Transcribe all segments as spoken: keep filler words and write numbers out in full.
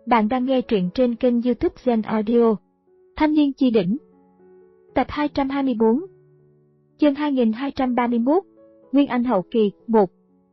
Bạn đang nghe truyện trên kênh YouTube Zen Audio. Thanh niên chi đỉnh. Tập hai trăm hai mươi bốn. Chương hai nghìn hai trăm ba mươi mốt. Nguyên Anh hậu kỳ một.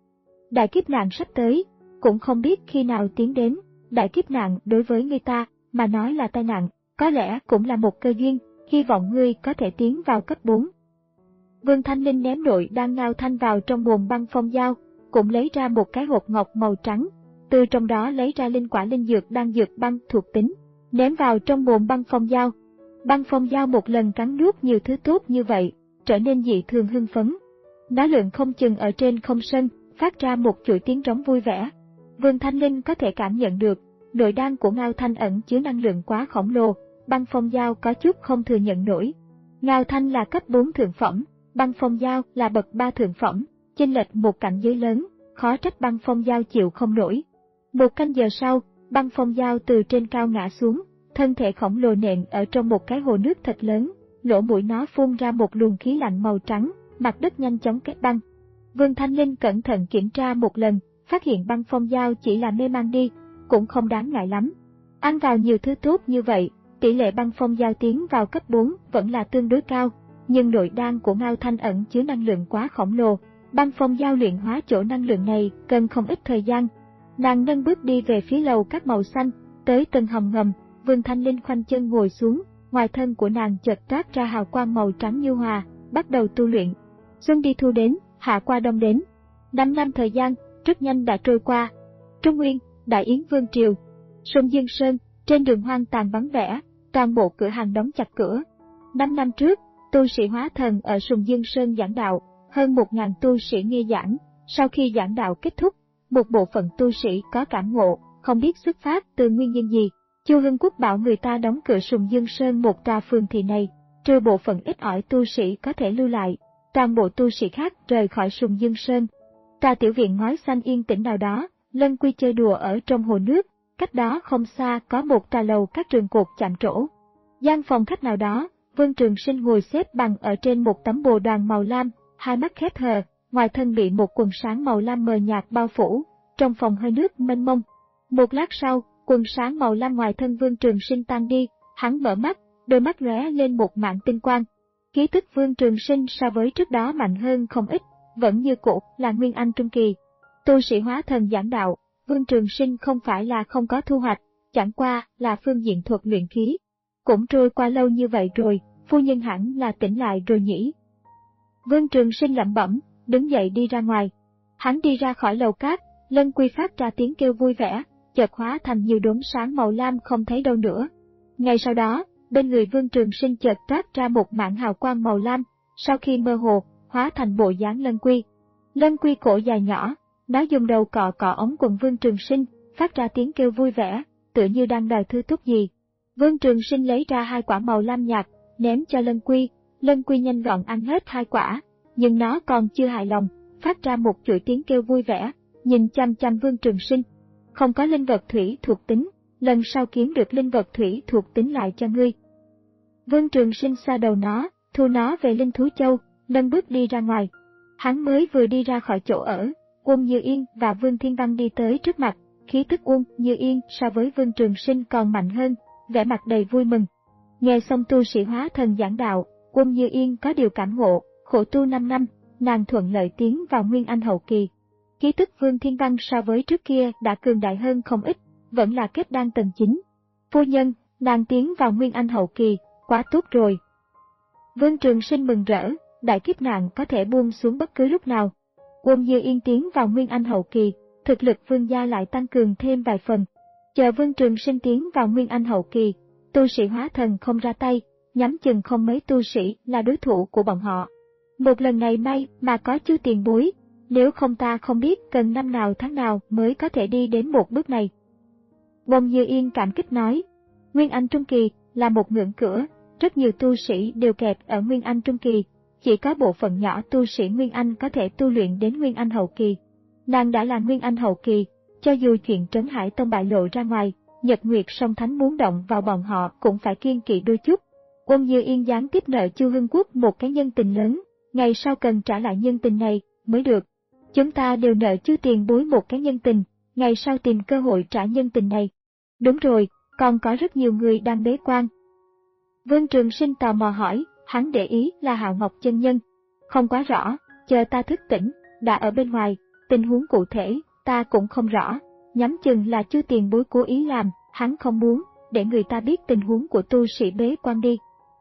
Đại kiếp nạn sắp tới, cũng không biết khi nào tiến đến. Đại kiếp nạn đối với người ta mà nói là tai nạn, có lẽ cũng là một cơ duyên, hy vọng ngươi có thể tiến vào cấp bốn. Vương Thanh Linh ném nội đan ngao thanh vào trong bồn băng phong dao, cũng lấy ra một cái hộp ngọc màu trắng, từ trong đó lấy ra linh quả linh dược đan dược băng thuộc tính, ném vào trong bồn băng phong dao. Băng phong dao một lần cắn nuốt nhiều thứ tốt như vậy, trở nên dị thường hưng phấn. Nó lượn không chừng ở trên không sân, phát ra một chuỗi tiếng rống vui vẻ. Vương Thanh Linh có thể cảm nhận được, nội đan của ngao thanh ẩn chứa năng lượng quá khổng lồ, băng phong dao có chút không thừa nhận nổi. Ngao thanh là cấp bốn thượng phẩm, băng phong dao là bậc ba thượng phẩm, chênh lệch một cảnh giới lớn, khó trách băng phong dao chịu không nổi. Một canh giờ sau, băng phong dao từ trên cao ngã xuống, thân thể khổng lồ nện ở trong một cái hồ nước thật lớn, lỗ mũi nó phun ra một luồng khí lạnh màu trắng, mặt đất nhanh chóng kết băng. Vương Thanh Linh cẩn thận kiểm tra một lần, phát hiện băng phong dao chỉ là mê man đi, cũng không đáng ngại lắm. Ăn vào nhiều thứ tốt như vậy, tỷ lệ băng phong dao tiến vào cấp bốn vẫn là tương đối cao, nhưng nội đan của ngao thanh ẩn chứa năng lượng quá khổng lồ, băng phong dao luyện hóa chỗ năng lượng này cần không ít thời gian. Nàng nâng bước đi về phía lầu các màu xanh, tới tầng hầm ngầm. Vương Thanh Linh khoanh chân ngồi xuống, ngoài thân của nàng chợt toát ra hào quang màu trắng như hòa, bắt đầu tu luyện. Xuân đi thu đến, hạ qua đông đến. Năm năm thời gian, rất nhanh đã trôi qua. Trung Nguyên, Đại Yến Vương Triều, Sùng Dương Sơn, trên đường hoang tàn vắng vẻ, toàn bộ cửa hàng đóng chặt cửa. Năm năm trước, tu sĩ hóa thần ở Sùng Dương Sơn giảng đạo, hơn một ngàn tu sĩ nghe giảng. Sau khi giảng đạo kết thúc, một bộ phận tu sĩ có cảm ngộ, không biết xuất phát từ nguyên nhân gì. Chu Hưng Quốc bảo người ta đóng cửa Sùng Dương Sơn một tòa phường thị này, trừ bộ phận ít ỏi tu sĩ có thể lưu lại, toàn bộ tu sĩ khác rời khỏi Sùng Dương Sơn. Tòa tiểu viện ngói xanh yên tĩnh nào đó, Lân Quy chơi đùa ở trong hồ nước, cách đó không xa có một tòa lầu các trường cột chạm trổ. Gian phòng khách nào đó, Vương Trường Sinh ngồi xếp bằng ở trên một tấm bồ đoàn màu lam, hai mắt khép hờ, ngoài thân bị một quần sáng màu lam mờ nhạt bao phủ, trong phòng hơi nước mênh mông. Một lát sau, quần sáng màu lam ngoài thân Vương Trường Sinh tan đi, hắn mở mắt, đôi mắt lóe lên một mảng tinh quang. Khí tức Vương Trường Sinh so với trước đó mạnh hơn không ít, vẫn như cũ là Nguyên Anh trung kỳ. Tu sĩ hóa thần giảng đạo, Vương Trường Sinh không phải là không có thu hoạch, chẳng qua là phương diện thuật luyện khí. Cũng trôi qua lâu như vậy rồi, phu nhân hẳn là tỉnh lại rồi nhỉ. Vương Trường Sinh lẩm bẩm, đứng dậy đi ra ngoài. Hắn đi ra khỏi lầu cát, Lân Quy phát ra tiếng kêu vui vẻ, chợt hóa thành nhiều đốm sáng màu lam không thấy đâu nữa. Ngay sau đó, bên người Vương Trường Sinh chợt toát ra một mảng hào quang màu lam, sau khi mơ hồ, hóa thành bộ dáng Lân Quy. Lân Quy cổ dài nhỏ, nó dùng đầu cọ cọ ống quần Vương Trường Sinh, phát ra tiếng kêu vui vẻ, tựa như đang đòi thứ tốt gì. Vương Trường Sinh lấy ra hai quả màu lam nhạt, ném cho Lân Quy. Lân Quy nhanh gọn ăn hết hai quả, nhưng nó còn chưa hài lòng, phát ra một chuỗi tiếng kêu vui vẻ, nhìn chăm chăm Vương Trường Sinh. Không có linh vật thủy thuộc tính, lần sau kiếm được linh vật thủy thuộc tính lại cho ngươi. Vương Trường Sinh xoa đầu nó, thu nó về linh thú châu, nâng bước đi ra ngoài. Hắn mới vừa đi ra khỏi chỗ ở, Uông Như Yên và Vương Thiên Văn đi tới trước mặt, khí tức Uông Như Yên so với Vương Trường Sinh còn mạnh hơn, vẻ mặt đầy vui mừng. Nghe xong tu sĩ hóa thần giảng đạo, Uông Như Yên có điều cảm ngộ, khổ tu năm năm, nàng thuận lợi tiến vào Nguyên Anh hậu kỳ. Khí tức Vương Thiên Văn so với trước kia đã cường đại hơn không ít, vẫn là kết đan tầng chín. Phu nhân, nàng tiến vào Nguyên Anh hậu kỳ, quá tốt rồi. Vương Trường Sinh mừng rỡ, đại kiếp nạn có thể buông xuống bất cứ lúc nào. Uông Như Yên tiến vào Nguyên Anh hậu kỳ, thực lực Vương gia lại tăng cường thêm vài phần. Chờ Vương Trường Sinh tiến vào Nguyên Anh hậu kỳ, tu sĩ hóa thần không ra tay, nhắm chừng không mấy tu sĩ là đối thủ của bọn họ. Một lần này may mà có Chu tiền bối, nếu không ta không biết cần năm nào tháng nào mới có thể đi đến một bước này. Uông Như Yên cảm kích nói, Nguyên Anh trung kỳ là một ngưỡng cửa, rất nhiều tu sĩ đều kẹt ở Nguyên Anh trung kỳ, chỉ có bộ phận nhỏ tu sĩ Nguyên Anh có thể tu luyện đến Nguyên Anh hậu kỳ. Nàng đã là Nguyên Anh hậu kỳ, cho dù chuyện Trấn Hải Tông bại lộ ra ngoài, Nhật Nguyệt Song Thánh muốn động vào bọn họ cũng phải kiêng kỵ đôi chút. Uông Như Yên gián tiếp nợ Chu Hưng Quốc một cái nhân tình lớn, ngày sau cần trả lại nhân tình này mới được. Chúng ta đều nợ Chu tiền bối một cái nhân tình, ngày sau tìm cơ hội trả nhân tình này. Đúng rồi, còn có rất nhiều người đang bế quan. Vương Trường Sinh tò mò hỏi, hắn để ý là Hạo Ngọc chân nhân. Không quá rõ, chờ ta thức tỉnh, đã ở bên ngoài, tình huống cụ thể, ta cũng không rõ. Nhắm chừng là Chu tiền bối cố ý làm, hắn không muốn, để người ta biết tình huống của tu sĩ bế quan đi.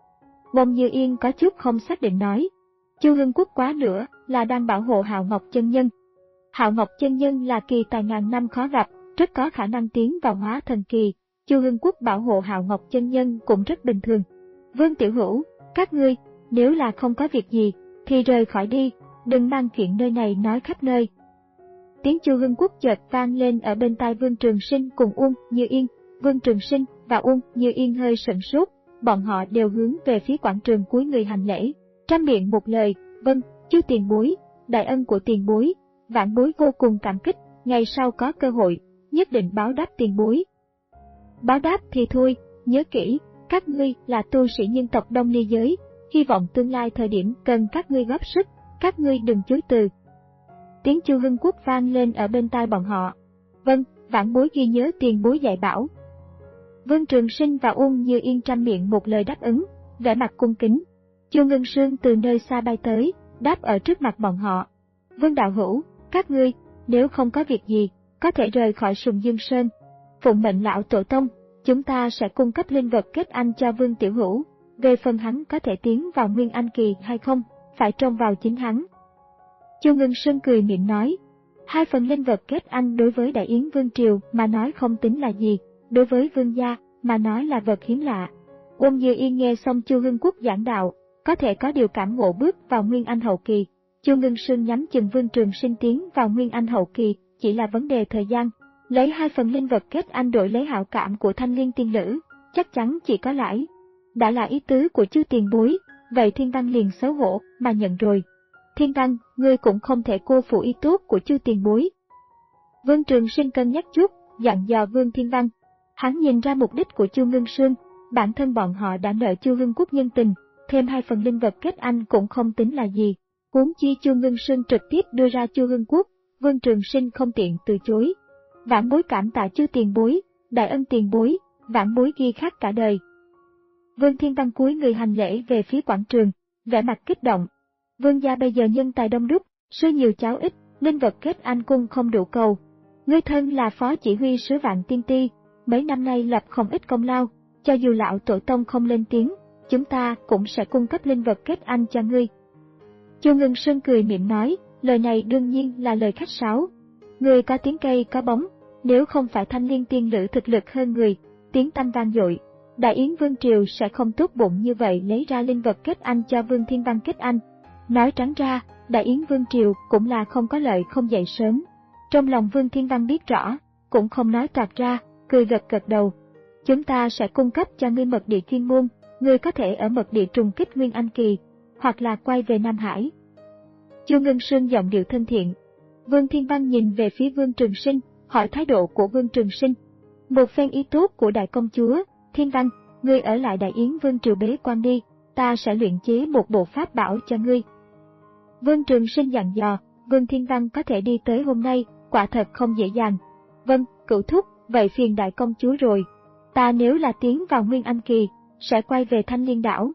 Bông Như Yên có chút không xác định nói. Chu Hưng Quốc quá nữa, là đang bảo hộ Hạo Ngọc chân nhân. Hạo Ngọc chân nhân là kỳ tài ngàn năm khó gặp, rất có khả năng tiến vào hóa thần kỳ. Chu Hưng Quốc bảo hộ Hạo Ngọc chân nhân cũng rất bình thường. Vương Tiểu Hữu, các ngươi, nếu là không có việc gì, thì rời khỏi đi, đừng mang chuyện nơi này nói khắp nơi. Tiếng Chu Hưng Quốc chợt vang lên ở bên tai Vương Trường Sinh cùng Uông Như Yên. Vương Trường Sinh và Uông Như Yên hơi sửng sốt, bọn họ đều hướng về phía quảng trường cúi người hành lễ, trăm miệng một lời, vâng, Chu tiền bối, đại ân của tiền bối, vãn bối vô cùng cảm kích, ngày sau có cơ hội, nhất định báo đáp tiền bối. Báo đáp thì thôi, nhớ kỹ, các ngươi là tu sĩ nhân tộc Đông Ni giới, hy vọng tương lai thời điểm cần các ngươi góp sức, các ngươi đừng chối từ. Tiếng Chu Hưng Quốc vang lên ở bên tai bọn họ. Vâng, vãn bối ghi nhớ tiền bối dạy bảo. Vương Trường Sinh và Uông Như Yên trăm miệng một lời đáp ứng, vẻ mặt cung kính. Chu Ngân Sương từ nơi xa bay tới, đáp ở trước mặt bọn họ. Vương đạo hữu, các ngươi, nếu không có việc gì, có thể rời khỏi Sùng Dương Sơn. Phụng mệnh lão tổ tông, chúng ta sẽ cung cấp linh vật kết anh cho Vương Tiểu Hữu. Về phần hắn có thể tiến vào Nguyên Anh kỳ hay không, phải trông vào chính hắn. Chu Ngân Sương cười miệng nói, hai phần linh vật kết anh đối với Đại Yến Vương Triều mà nói không tính là gì, đối với Vương gia mà nói là vật hiếm lạ. Uông Như Yên nghe xong Chu Hưng Quốc giảng đạo, có thể có điều cảm ngộ bước vào Nguyên Anh hậu kỳ. Chu Ngân Sương nhắm chừng Vương Trường Sinh tiến vào Nguyên Anh hậu kỳ chỉ là vấn đề thời gian. Lấy hai phần linh vật kết anh đổi lấy hảo cảm của Thanh Liên tiên nữ, chắc chắn chỉ có lãi. Đã là ý tứ của Chu tiền bối, vậy Thiên Văn liền xấu hổ mà nhận rồi. Thiên Văn, ngươi cũng không thể cô phụ ý tốt của Chu tiền bối. Vương Trường Sinh cân nhắc chút, dặn dò Vương Thiên Văn. Hắn nhìn ra mục đích của Chu Ngân Sương, bản thân bọn họ đã nợ Chu Hưng Quốc nhân tình, thêm hai phần linh vật kết anh cũng không tính là gì. Huống chi Chu Ngân Sương trực tiếp đưa ra Chu Hưng Quốc, Vương Trường Sinh không tiện từ chối. Vãn bối cảm tạ Chu tiền bối, đại ân tiền bối, vãn bối ghi khắc cả đời. Vương Thiên Văn cúi người hành lễ về phía quảng trường, vẻ mặt kích động. Vương gia bây giờ nhân tài đông đúc, sư nhiều cháu ít, linh vật kết anh cung không đủ cầu. Ngươi thân là phó chỉ huy sứ Vạn Tiên Ti, mấy năm nay lập không ít công lao, cho dù lão tổ tông không lên tiếng, chúng ta cũng sẽ cung cấp linh vật kết anh cho ngươi. Chu Ngân Sương cười miệng nói, lời này đương nhiên là lời khách sáo. Người có tiếng cây có bóng, nếu không phải Thanh Liên tiên nữ thực lực hơn người, tiếng tăm vang dội, Đại Yến Vương Triều sẽ không tốt bụng như vậy lấy ra linh vật kết anh cho Vương Thiên Văn kết anh. Nói trắng ra, Đại Yến Vương Triều cũng là không có lợi không dậy sớm. Trong lòng Vương Thiên Văn biết rõ, cũng không nói toạc ra, cười gật gật đầu. Chúng ta sẽ cung cấp cho ngươi mật địa chuyên môn, ngươi có thể ở mật địa trùng kích Nguyên Anh kỳ, hoặc là quay về Nam Hải. Chu Ngân Sương giọng điệu thân thiện. Vương Thiên Văn nhìn về phía Vương Trường Sinh, hỏi thái độ của Vương Trường Sinh. Một phen ý tốt của đại công chúa, Thiên Văn, ngươi ở lại Đại Yến Vương Triều bế quan đi, ta sẽ luyện chế một bộ pháp bảo cho ngươi. Vương Trường Sinh dặn dò, Vương Thiên Văn có thể đi tới hôm nay, quả thật không dễ dàng. Vâng, cửu thúc, vậy phiền đại công chúa rồi. Ta nếu là tiến vào Nguyên Anh kỳ, sẽ quay về Thanh Liên đảo.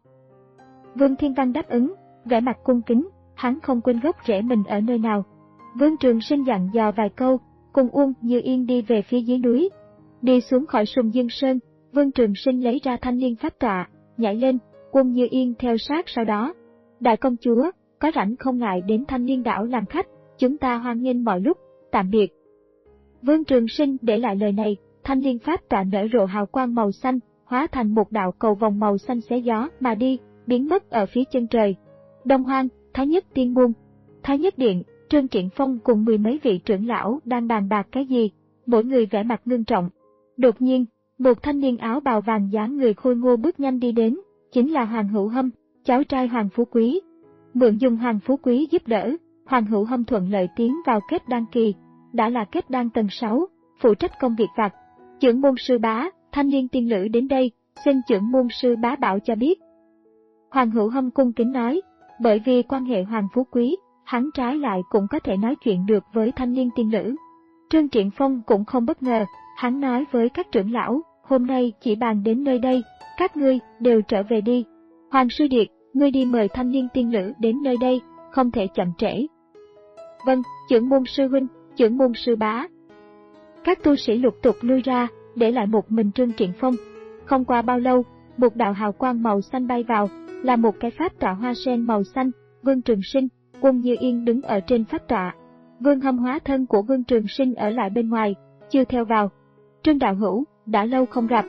Vương Thiên Văn đáp ứng, vẻ mặt cung kính, hắn không quên gốc rễ mình ở nơi nào. Vương Trường Sinh dặn dò vài câu, cùng Uông Như Yên đi về phía dưới núi. Đi xuống khỏi Sùng Dương Sơn, Vương Trường Sinh lấy ra Thanh Liên pháp tọa, nhảy lên, Uông Như Yên theo sát sau đó. Đại công chúa, có rảnh không ngại đến Thanh Liên đảo làm khách, chúng ta hoan nghênh mọi lúc, tạm biệt. Vương Trường Sinh để lại lời này, Thanh Liên pháp tọa nở rộ hào quang màu xanh, hóa thành một đạo cầu vòng màu xanh xé gió mà đi, biến mất ở phía chân trời. Đông Hoang, Thái Nhất Tiên Môn, Thái Nhất Điện, Trương Triển Phong cùng mười mấy vị trưởng lão đang bàn bạc cái gì, mỗi người vẻ mặt ngưng trọng. Đột nhiên, một thanh niên áo bào vàng dáng người khôi ngô bước nhanh đi đến, chính là Hoàng Hữu Hâm, cháu trai Hoàng Phú Quý. Mượn dùng Hoàng Phú Quý giúp đỡ, Hoàng Hữu Hâm thuận lợi tiến vào kết đan kỳ, đã là kết đan tầng sáu, phụ trách công việc vặt. Trưởng môn sư bá, Thanh Liên tiên nữ đến đây, xin trưởng môn sư bá bảo cho biết. Hoàng Hữu Hâm cung kính nói, bởi vì quan hệ Hoàng Phú Quý, hắn trái lại cũng có thể nói chuyện được với Thanh Liên tiên nữ. Trương Triển Phong cũng không bất ngờ, Hắn nói với các trưởng lão, hôm nay chỉ bàn đến nơi đây, các ngươi đều trở về đi. Hoàng Sư Điệt, ngươi đi mời thanh niên tiên lữ đến nơi đây, không thể chậm trễ. Vâng, trưởng môn sư huynh, trưởng môn sư bá. Các tu sĩ lục tục lui ra, để lại một mình Trương Triện Phong. Không qua bao lâu, một đạo hào quang màu xanh bay vào, là một cái pháp tọa hoa sen màu xanh. Vương Trường Sinh, Quân Như Yên đứng ở trên pháp tọa. Vương Hâm hóa thân của Vương Trường Sinh ở lại bên ngoài, chưa theo vào. Trương đạo hữu, đã lâu không gặp.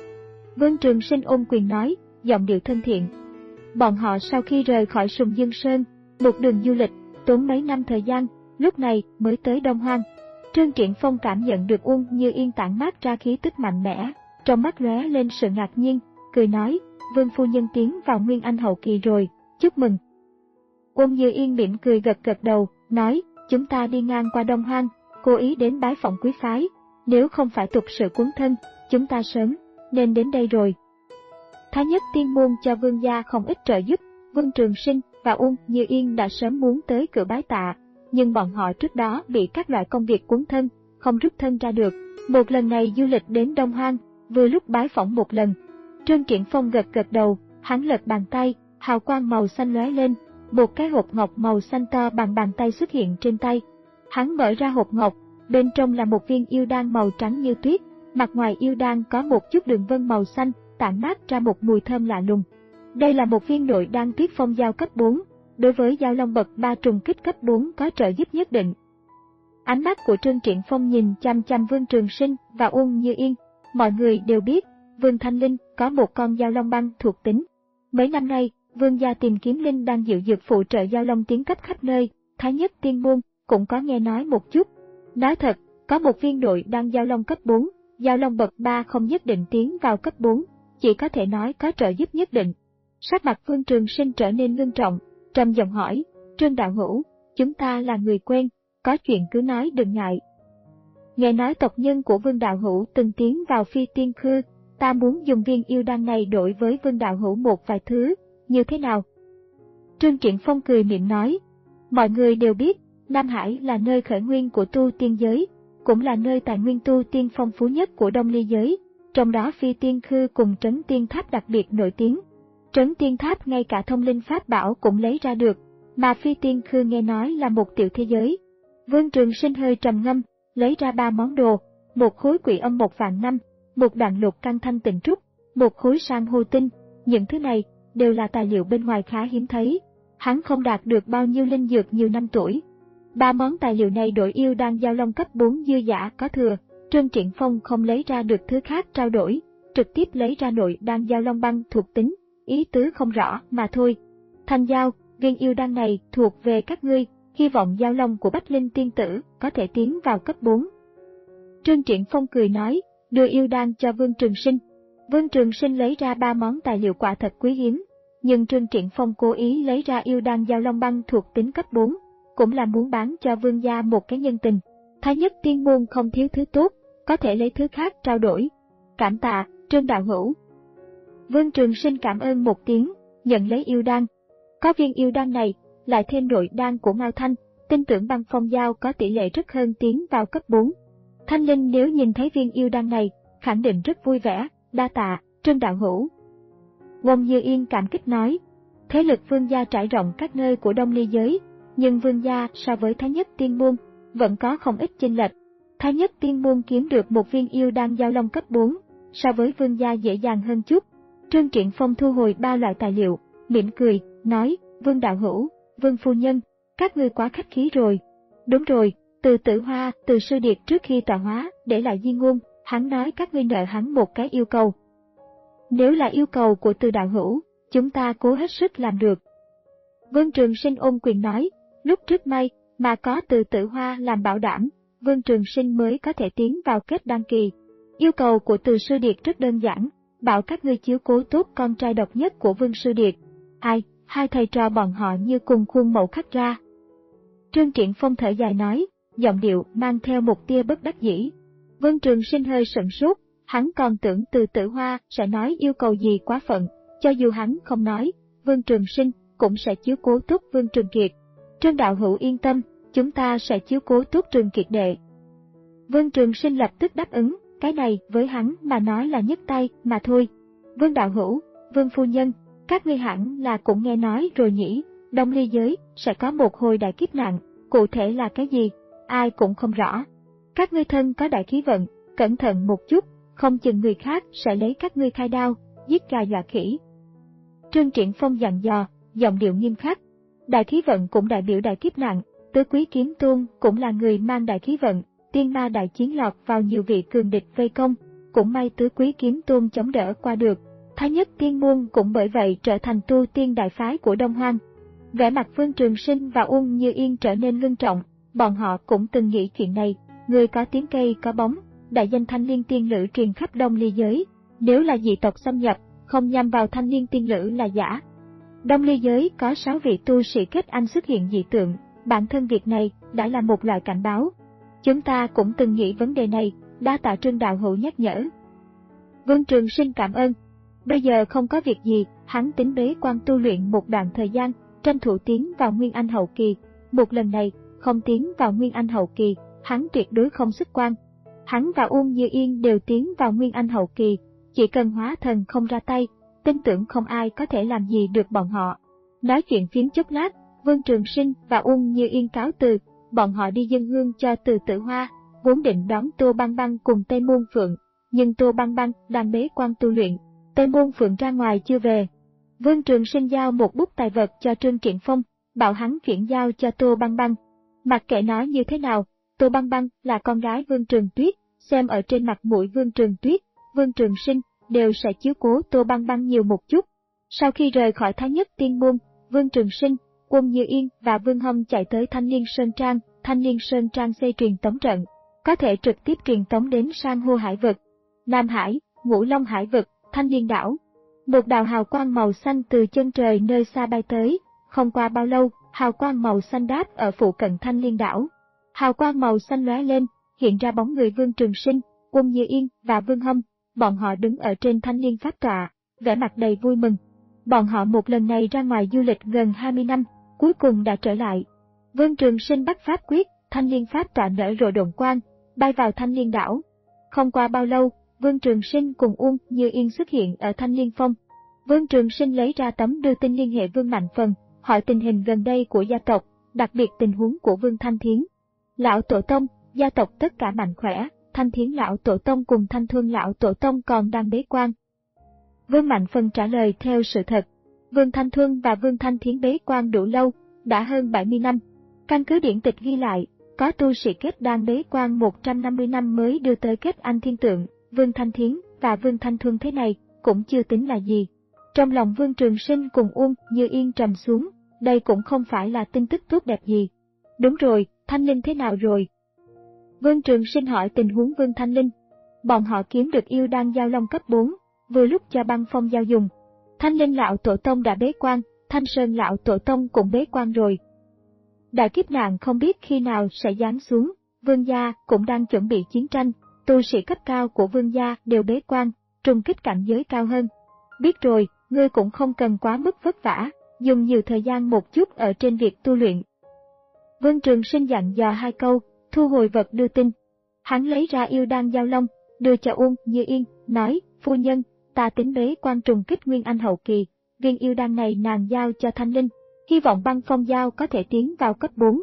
Vương Trường Sinh ôm quyền nói, giọng điệu thân thiện. Bọn họ sau khi rời khỏi Sùng Dương Sơn, một đường du lịch, tốn mấy năm thời gian, lúc này mới tới Đông Hoang. Trương Triện Phong cảm nhận được Uông Như Yên tản mát ra khí tức mạnh mẽ, trong mắt lóe lên sự ngạc nhiên, cười nói, Vương phu nhân tiến vào Nguyên Anh hậu kỳ rồi, chúc mừng. Uông Như Yên mỉm cười gật gật đầu, nói, chúng ta đi ngang qua Đông Hoang, cố ý đến bái phỏng quý phái, nếu không phải tục sự cuốn thân, chúng ta sớm nên đến đây rồi. Thái Nhất Tiên môn cho Vương gia không ít trợ giúp, Vương Trường Sinh và Uông Như Yên đã sớm muốn tới cửa bái tạ, nhưng bọn họ trước đó bị các loại công việc cuốn thân, không rút thân ra được. Một lần này du lịch đến Đông Hoang, vừa lúc bái phỏng một lần. Trương Triện Phong gật gật đầu, hắn lật bàn tay, hào quang màu xanh lóe lên, một cái hộp ngọc màu xanh to bằng bàn tay xuất hiện trên tay. Hắn mở ra hộp ngọc, bên trong là một viên yêu đan màu trắng như tuyết, mặt ngoài yêu đan có một chút đường vân màu xanh, tản mát ra một mùi thơm lạ lùng. Đây là một viên nội đan tuyết phong giao cấp bốn, đối với giao long bậc ba trùng kích cấp bốn có trợ giúp nhất định. Ánh mắt của Trương Triện Phong nhìn chăm chăm Vương Trường Sinh và Uông Như Yên. Mọi người đều biết, Vương Thanh Linh có một con giao long băng thuộc tính. Mấy năm nay, Vương gia tìm kiếm linh đang dự dược phụ trợ giao long tiến cấp khắp nơi, Thái Nhất Tiên môn cũng có nghe nói một chút. Nói thật, có một viên nội đan giao long cấp bốn, giao long bậc ba không nhất định tiến vào cấp bốn, chỉ có thể nói có trợ giúp nhất định. Sắc mặt Vương Trường Sinh trở nên ngưng trọng, trầm giọng hỏi, Trương đạo hữu, chúng ta là người quen, có chuyện cứ nói đừng ngại. Nghe nói tộc nhân của Vương đạo hữu từng tiến vào Phi Tiên Khư, ta muốn dùng viên yêu đan này đổi với Vương đạo hữu một vài thứ, như thế nào? Trương Triện Phong cười miệng nói, mọi người đều biết, Nam Hải là nơi khởi nguyên của tu tiên giới, cũng là nơi tài nguyên tu tiên phong phú nhất của Đông Ly giới, trong đó Phi Tiên Khư cùng Trấn Tiên Tháp đặc biệt nổi tiếng. Trấn Tiên Tháp ngay cả thông linh pháp bảo cũng lấy ra được, mà Phi Tiên Khư nghe nói là một tiểu thế giới. Vương Trường Sinh hơi trầm ngâm, lấy ra ba món đồ, một khối quỷ âm một vạn năm, một đoạn lục căn thanh tịnh trúc, một khối san hô tinh. Những thứ này đều là tài liệu bên ngoài khá hiếm thấy. Hắn không đạt được bao nhiêu linh dược nhiều năm tuổi. Ba món tài liệu này đổi yêu đan giao long cấp bốn dư dả có thừa. Trương Triện Phong không lấy ra được thứ khác trao đổi, trực tiếp lấy ra nội đan giao long băng thuộc tính, ý tứ không rõ mà thôi. Thanh Giao, viên yêu đan này thuộc về các ngươi, hy vọng giao long của Bách Linh tiên tử có thể tiến vào cấp bốn. Trương Triện Phong cười nói, đưa yêu đan cho Vương Trường Sinh. Vương Trường Sinh lấy ra ba món tài liệu quả thật quý hiếm, nhưng Trương Triện Phong cố ý lấy ra yêu đan giao long băng thuộc tính cấp bốn, cũng là muốn bán cho Vương gia một cái nhân tình. Thái Nhất Tiên môn không thiếu thứ tốt, có thể lấy thứ khác trao đổi. Cảm tạ, Trương đạo hữu. Vương Trường Sinh cảm ơn một tiếng, nhận lấy yêu đan. Có viên yêu đan này, lại thêm nội đan của Ngao Thanh, tin tưởng băng phong giao có tỷ lệ rất hơn tiến vào cấp bốn. Thanh Linh nếu nhìn thấy viên yêu đan này, khẳng định rất vui vẻ, đa tạ, Trương đạo hữu. Uông Như Yên cảm kích nói, thế lực Vương gia trải rộng các nơi của Đông Ly giới, nhưng Vương gia so với Thái Nhất Tiên môn vẫn có không ít chênh lệch. Thái Nhất Tiên môn kiếm được một viên yêu đan giao long cấp bốn, so với Vương gia dễ dàng hơn chút. Trương Triện Phong thu hồi ba loại tài liệu, mỉm cười, nói, Vương đạo hữu, Vương phu nhân, các ngươi quá khách khí rồi. Đúng rồi, Từ Tử Hoa, Từ Sư Điệt trước khi tọa hóa, để lại di ngôn, hắn nói các ngươi nợ hắn một cái yêu cầu. Nếu là yêu cầu của Từ đạo hữu, chúng ta cố hết sức làm được. Vương Trường Sinh ôm quyền nói, lúc trước may, mà có Từ Tử Hoa làm bảo đảm, Vương Trường Sinh mới có thể tiến vào kết đăng kỳ. Yêu cầu của Từ Sư Điệt rất đơn giản, bảo các ngươi chiếu cố tốt con trai độc nhất của Vương Sư Điệt. Ai, hai thầy trò bọn họ như cùng khuôn mẫu khắc ra. Trương Triện Phong thở dài nói, giọng điệu mang theo một tia bất đắc dĩ. Vương Trường Sinh hơi sửng sốt, hắn còn tưởng Từ Tử Hoa sẽ nói yêu cầu gì quá phận, cho dù hắn không nói, Vương Trường Sinh cũng sẽ chiếu cố tốt Vương Trường Kiệt. Trương đạo hữu yên tâm, chúng ta sẽ chiếu cố tốt Trường Kiệt đệ. Vương Trường Sinh lập tức đáp ứng, cái này với hắn mà nói là nhấc tay mà thôi. Vương đạo hữu, Vương phu nhân, các ngươi hẳn là cũng nghe nói rồi nhỉ, Đông Ly giới sẽ có một hồi đại kiếp nạn, cụ thể là cái gì, ai cũng không rõ. Các ngươi thân có đại khí vận, cẩn thận một chút, không chừng người khác sẽ lấy các ngươi khai đao, giết gà dọa khỉ. Trương Triển Phong dặn dò, giọng điệu nghiêm khắc. Đại khí vận cũng đại biểu đại kiếp nạn, Tứ Quý Kiếm Tôn cũng là người mang đại khí vận, tiên ma đại chiến lọt vào nhiều vị cường địch vây công, cũng may Tứ Quý Kiếm Tôn chống đỡ qua được. Thái Nhất Tiên Môn cũng bởi vậy trở thành tu tiên đại phái của Đông Hoang. Vẻ mặt Vương Trường Sinh và Uông Như Yên trở nên ngưng trọng, bọn họ cũng từng nghĩ chuyện này, người có tiếng cây có bóng, đại danh thanh liên tiên lữ truyền khắp Đông Ly giới, nếu là dị tộc xâm nhập, không nhằm vào thanh liên tiên lữ là giả. Đông Ly giới có sáu vị tu sĩ kết anh xuất hiện dị tượng, bản thân việc này đã là một loại cảnh báo. Chúng ta cũng từng nghĩ vấn đề này, đa tạ Trương đạo hữu nhắc nhở. Vương Trường Sinh cảm ơn. Bây giờ không có việc gì, hắn tính bế quan tu luyện một đoạn thời gian, tranh thủ tiến vào Nguyên Anh hậu kỳ. Một lần này, không tiến vào Nguyên Anh hậu kỳ, hắn tuyệt đối không xuất quan. Hắn và Uông Như Yên đều tiến vào Nguyên Anh hậu kỳ, chỉ cần hóa thần không ra tay, tin tưởng không ai có thể làm gì được bọn họ. Nói chuyện phiếm chốc lát, Vương Trường Sinh và Uông Như Yên cáo từ, bọn họ đi dâng hương cho Từ Tử Hoa, vốn định đón Tô Băng Băng cùng Tây Môn Phượng, nhưng Tô Băng Băng đang bế quan tu luyện, Tây Môn Phượng ra ngoài chưa về. Vương Trường Sinh giao một bút tài vật cho Trương Triển Phong, bảo hắn chuyển giao cho Tô Băng Băng. Mặc kệ nói như thế nào, Tô Băng Băng là con gái Vương Trường Tuyết, xem ở trên mặt mũi Vương Trường Tuyết, Vương Trường Sinh đều sẽ chiếu cố Tô Băng Băng nhiều một chút. Sau khi rời khỏi Thái Nhất Tiên Môn, Vương Trường Sinh, Uông Như Yên và Vương Hâm chạy tới Thanh Liên Sơn Trang. Thanh Liên Sơn Trang xây truyền tống trận, có thể trực tiếp truyền tống đến san hô hải vực, Nam Hải, Ngũ Long hải vực, Thanh Liên đảo. Một đạo hào quang màu xanh từ chân trời nơi xa bay tới, không qua bao lâu, hào quang màu xanh đáp ở phụ cận Thanh Liên đảo. Hào quang màu xanh lóe lên, hiện ra bóng người Vương Trường Sinh, Uông Như Yên và Vương Hâm, bọn họ đứng ở trên Thanh Liên pháp tọa, vẻ mặt đầy vui mừng. Bọn họ một lần này ra ngoài du lịch gần hai mươi năm, cuối cùng đã trở lại. Vương Trường Sinh bắt pháp quyết, Thanh Liên pháp tọa nở rộ độn quang, bay vào Thanh Liên đảo. Không qua bao lâu, Vương Trường Sinh cùng Uông Như Yên xuất hiện ở Thanh Liên Phong. Vương Trường Sinh lấy ra tấm đưa tin liên hệ Vương Mạnh Phần, hỏi tình hình gần đây của gia tộc, đặc biệt tình huống của Vương Thanh Thiến. Lão Tổ Tông, gia tộc tất cả mạnh khỏe, Thanh Thiến Lão Tổ Tông cùng Thanh Thuân Lão Tổ Tông còn đang bế quan. Vương Mạnh Phần trả lời theo sự thật. Vương Thanh Thuân và Vương Thanh Thiến bế quan đủ lâu, đã hơn bảy mươi năm. Căn cứ điển tịch ghi lại, có tu sĩ kết đan bế quan một trăm năm mươi năm mới đưa tới kết anh thiên tượng, Vương Thanh Thiến và Vương Thanh Thuân thế này cũng chưa tính là gì. Trong lòng Vương Trường Sinh cùng Uông Như Yên trầm xuống, đây cũng không phải là tin tức tốt đẹp gì. Đúng rồi, Thanh Linh thế nào rồi? Vương Trường Sinh hỏi tình huống Vương Thanh Linh. Bọn họ kiếm được yêu đan giao long cấp bốn, vừa lúc cho Băng Phong giao dùng. Thanh Linh Lão Tổ Tông đã bế quan, Thanh Sơn Lão Tổ Tông cũng bế quan rồi. Đại kiếp nạn không biết khi nào sẽ giáng xuống, Vương gia cũng đang chuẩn bị chiến tranh, tu sĩ cấp cao của Vương gia đều bế quan, trùng kích cảnh giới cao hơn. Biết rồi, ngươi cũng không cần quá mức vất vả, dùng nhiều thời gian một chút ở trên việc tu luyện. Vương Trường Sinh dặn dò hai câu, thu hồi vật đưa tin. Hắn lấy ra yêu đan giao long, đưa cho Uông Như Yên, nói, phu nhân, ta tính bế quan trùng kích Nguyên Anh hậu kỳ, viên yêu đan này nàng giao cho Thanh Linh, hy vọng Băng Phong giao có thể tiến vào cấp bốn.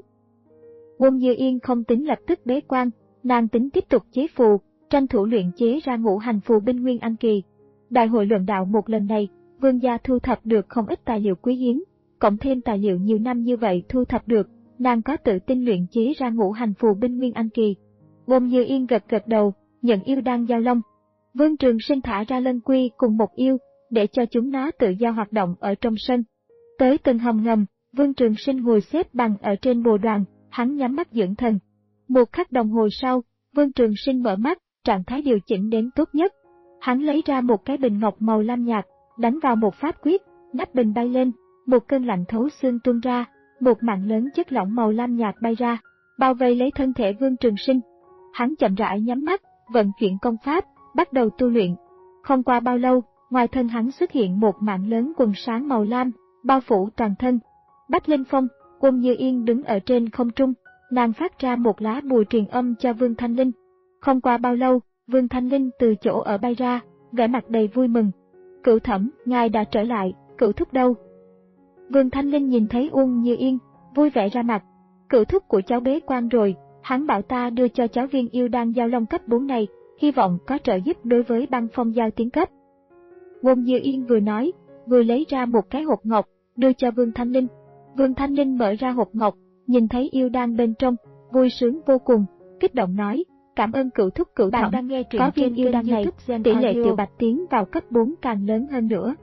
Uông Như Yên không tính lập tức bế quan, nàng tính tiếp tục chế phù, tranh thủ luyện chế ra ngũ hành phù binh Nguyên Anh kỳ. Đại hội luận đạo một lần này, Vương gia thu thập được không ít tài liệu quý hiếm, cộng thêm tài liệu nhiều năm như vậy thu thập được, nàng có tự tin luyện chế ra ngũ hành phù binh Nguyên Anh kỳ. Uông Như Yên gật gật đầu, nhận yêu đan giao long. Vương Trường Sinh thả ra Lân Quy cùng một yêu, để cho chúng nó tự do hoạt động ở trong sân. Tới từng hầm ngầm, Vương Trường Sinh ngồi xếp bằng ở trên bồ đoàn, hắn nhắm mắt dưỡng thần. Một khắc đồng hồ sau, Vương Trường Sinh mở mắt, trạng thái điều chỉnh đến tốt nhất. Hắn lấy ra một cái bình ngọc màu lam nhạt, đánh vào một pháp quyết, nắp bình bay lên, một cơn lạnh thấu xương tuôn ra, một mảng lớn chất lỏng màu lam nhạt bay ra, bao vây lấy thân thể Vương Trường Sinh. Hắn chậm rãi nhắm mắt, vận chuyển công pháp, bắt đầu tu luyện. Không qua bao lâu, ngoài thân hắn xuất hiện một mảng lớn quần sáng màu lam, bao phủ toàn thân. Bách Linh Phong, Uông Như Yên đứng ở trên không trung, nàng phát ra một lá bùa truyền âm cho Vương Thanh Linh. Không qua bao lâu, Vương Thanh Linh từ chỗ ở bay ra, vẻ mặt đầy vui mừng. Cửu thẩm, ngài đã trở lại, cửu thúc đâu? Vương Thanh Linh nhìn thấy Uông Như Yên, vui vẻ ra mặt. Cửu thúc của cháu bế quan rồi, hắn bảo ta đưa cho cháu viên yêu đan giao long cấp bốn này, hy vọng có trợ giúp đối với băng phong giao tiến cấp. Uông Như Yên vừa nói, vừa lấy ra một cái hộp ngọc, đưa cho Vương Thanh Linh. Vương Thanh Linh mở ra hộp ngọc, nhìn thấy yêu đan bên trong, vui sướng vô cùng, kích động nói, cảm ơn cửu thúc cửu thẩm, đang nghe truyện có viên yêu đan này, tỷ lệ Audio. tiểu bạch tiến vào cấp bốn càng lớn hơn nữa.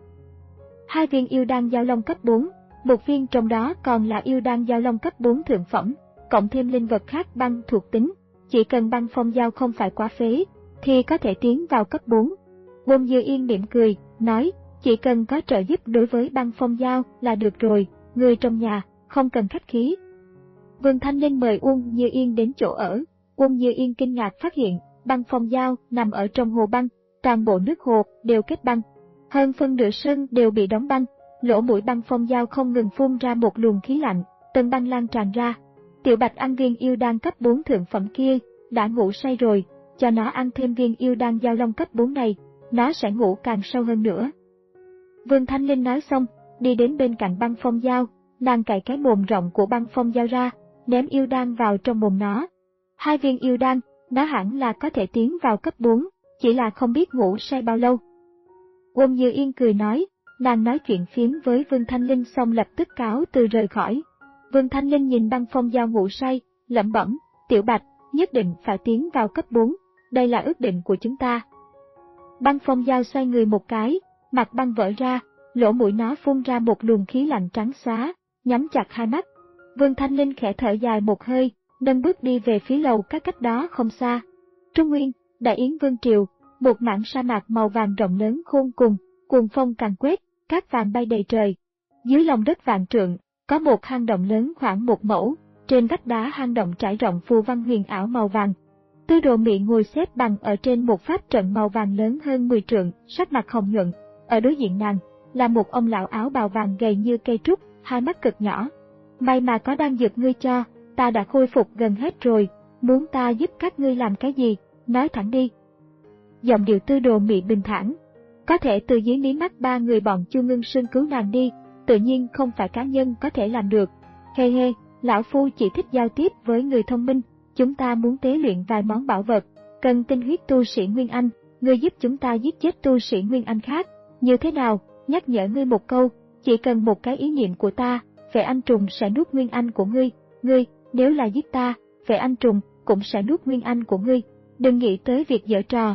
Hai viên yêu đan giao long cấp bốn, một viên trong đó còn là yêu đan giao long cấp bốn thượng phẩm, cộng thêm linh vật khác băng thuộc tính, chỉ cần băng phong giao không phải quá phế, thì có thể tiến vào cấp bốn. Uông Như Yên mỉm cười, nói, chỉ cần có trợ giúp đối với băng phong giao là được rồi, người trong nhà, không cần khách khí. Vương Thanh Linh mời Uông Như Yên đến chỗ ở. Uông Như Yên kinh ngạc phát hiện, băng phong giao nằm ở trong hồ băng, toàn bộ nước hồ đều kết băng. Hơn phân nửa sân đều bị đóng băng, lỗ mũi băng phong giao không ngừng phun ra một luồng khí lạnh, tầng băng lan tràn ra. Tiểu Bạch ăn viên yêu đan cấp bốn thượng phẩm kia, đã ngủ say rồi, cho nó ăn thêm viên yêu đan giao long cấp bốn này, nó sẽ ngủ càng sâu hơn nữa. Vương Thanh Linh nói xong, đi đến bên cạnh băng phong giao, nàng cạy cái mồm rộng của băng phong giao ra, ném yêu đan vào trong mồm nó. Hai viên yêu đan, nó hẳn là có thể tiến vào cấp bốn, chỉ là không biết ngủ say bao lâu. Uông Như Yên cười nói, nàng nói chuyện phiếm với Vương Thanh Linh xong lập tức cáo từ rời khỏi. Vương Thanh Linh nhìn băng phong giao ngủ say, lẩm bẩm, Tiểu Bạch, nhất định phải tiến vào cấp bốn, đây là ước định của chúng ta. Băng phong giao xoay người một cái, mặt băng vỡ ra, lỗ mũi nó phun ra một luồng khí lạnh trắng xóa, nhắm chặt hai mắt. Vương Thanh Linh khẽ thở dài một hơi, nâng bước đi về phía lầu các cách đó không xa. Trung Nguyên, Đại Yến Vương Triều, một mảng sa mạc màu vàng rộng lớn khôn cùng, cuồng phong càn quét, cát vàng bay đầy trời. Dưới lòng đất vạn trượng, có một hang động lớn khoảng một mẫu, trên vách đá hang động trải rộng phù văn huyền ảo màu vàng. Tư Đồ Mị ngồi xếp bằng ở trên một pháp trận màu vàng lớn hơn mười trượng, sắc mặt hồng nhuận. Ở đối diện nàng là một ông lão áo bào vàng gầy như cây trúc, hai mắt cực nhỏ. May mà có đan dược ngươi cho, ta đã khôi phục gần hết rồi, muốn ta giúp các ngươi làm cái gì, nói thẳng đi. Giọng điệu Tư Đồ Mị bình thản, có thể từ dưới mí mắt ba người bọn Chu Ngưng Sương cứu nàng đi, tự nhiên không phải cá nhân có thể làm được. Hê hê, lão phu chỉ thích giao tiếp với người thông minh, chúng ta muốn tế luyện vài món bảo vật, cần tinh huyết tu sĩ Nguyên Anh, ngươi giúp chúng ta giết chết tu sĩ Nguyên Anh khác, như thế nào, nhắc nhở ngươi một câu, chỉ cần một cái ý niệm của ta, Vệ Anh Trùng sẽ nuốt Nguyên Anh của ngươi, ngươi, nếu là giết ta, Vệ Anh Trùng cũng sẽ nuốt Nguyên Anh của ngươi, đừng nghĩ tới việc giở trò.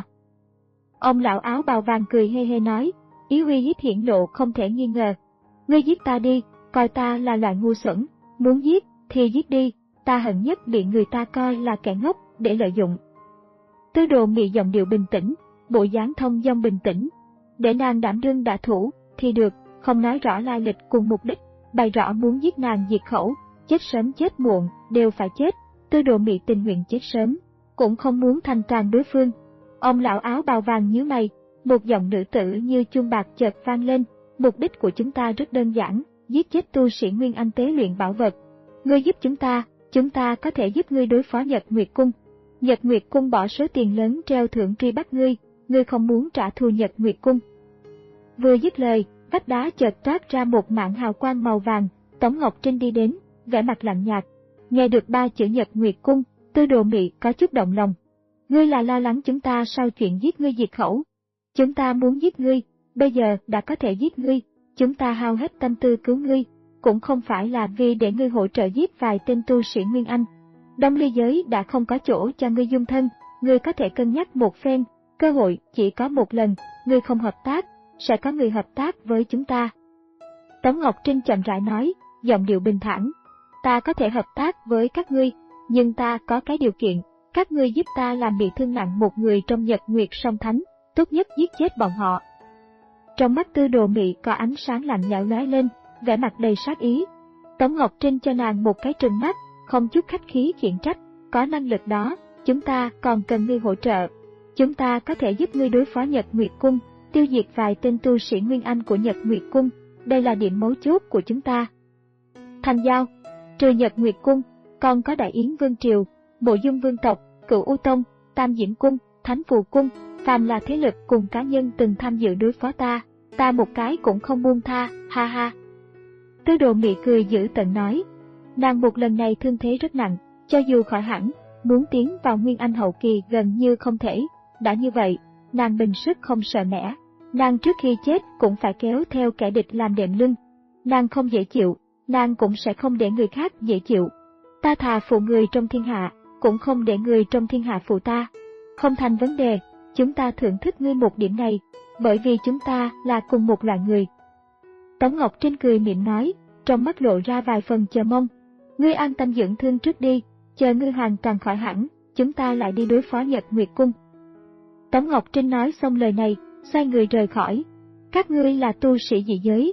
Ông lão áo bào vàng cười hê hê nói, ý uy hiếp hiển lộ không thể nghi ngờ. Ngươi giết ta đi, coi ta là loại ngu xuẩn, muốn giết thì giết đi, ta hận nhất bị người ta coi là kẻ ngốc để lợi dụng. Tư Đồ Mị giọng điệu bình tĩnh, bộ dáng thông dong bình tĩnh, để nàng đảm đương đả thủ thì được, không nói rõ lai lịch cùng mục đích, bày rõ muốn giết nàng diệt khẩu, chết sớm chết muộn đều phải chết. Tư Đồ Mị tình nguyện chết sớm, cũng không muốn thành toàn đối phương. Ông lão áo bào vàng nhíu mày, một giọng nữ tử như chuông bạc chợt vang lên, mục đích của chúng ta rất đơn giản, giết chết tu sĩ Nguyên Anh tế luyện bảo vật. Ngươi giúp chúng ta, chúng ta có thể giúp ngươi đối phó Nhật Nguyệt Cung. Nhật Nguyệt Cung bỏ số tiền lớn treo thưởng truy bắt ngươi, ngươi không muốn trả thù Nhật Nguyệt Cung. Vừa dứt lời, vách đá chợt toát ra một mảng hào quang màu vàng, Tống Ngọc Trinh đi đến, vẻ mặt lạnh nhạt. Nghe được ba chữ Nhật Nguyệt Cung, Tư Đồ Mị có chút động lòng. Ngươi là lo lắng chúng ta sau chuyện giết ngươi diệt khẩu. Chúng ta muốn giết ngươi, bây giờ đã có thể giết ngươi, chúng ta hao hết tâm tư cứu ngươi, cũng không phải là vì để ngươi hỗ trợ giết vài tên tu sĩ Nguyên Anh. Đông Ly giới đã không có chỗ cho ngươi dung thân, ngươi có thể cân nhắc một phen, cơ hội chỉ có một lần, ngươi không hợp tác, sẽ có người hợp tác với chúng ta. Tống Ngọc Trinh chậm rãi nói, giọng điệu bình thản, ta có thể hợp tác với các ngươi, nhưng ta có cái điều kiện, các ngươi giúp ta làm bị thương nặng một người trong Nhật Nguyệt Song Thánh, tốt nhất giết chết bọn họ. Trong mắt Tư Đồ Mị có ánh sáng lạnh lẽo lóe lên, vẻ mặt đầy sát ý. Tống Ngọc Trinh cho nàng một cái trừng mắt, không chút khách khí khiển trách, có năng lực đó, chúng ta còn cần ngươi hỗ trợ. Chúng ta có thể giúp ngươi đối phó Nhật Nguyệt Cung, tiêu diệt vài tên tu sĩ Nguyên Anh của Nhật Nguyệt Cung, đây là điểm mấu chốt của chúng ta. Thành giao, trừ Nhật Nguyệt Cung, còn có Đại Yến Vương Triều, Mộ Dung Vương tộc, Cửu U Tông, Tam Diễm Cung, Thánh Phù Cung, phàm là thế lực cùng cá nhân từng tham dự đối phó ta, ta một cái cũng không buông tha, ha ha. Tư Đồ Mị cười dữ tợn nói, nàng một lần này thương thế rất nặng, cho dù khỏi hẳn, muốn tiến vào Nguyên Anh hậu kỳ gần như không thể, đã như vậy, nàng bình sức không sợ mẻ, nàng trước khi chết cũng phải kéo theo kẻ địch làm đệm lưng. Nàng không dễ chịu, nàng cũng sẽ không để người khác dễ chịu. Ta thà phụ người trong thiên hạ, cũng không để người trong thiên hạ phụ ta. Không thành vấn đề, chúng ta thưởng thức ngươi một điểm này, bởi vì chúng ta là cùng một loại người. Tống Ngọc Trinh cười mỉm nói, trong mắt lộ ra vài phần chờ mong. Ngươi an tâm dưỡng thương trước đi, chờ ngươi hoàn toàn khỏi hẳn, chúng ta lại đi đối phó Nhật Nguyệt Cung. Tống Ngọc Trinh nói xong lời này, xoay người rời khỏi. Các ngươi là tu sĩ dị giới.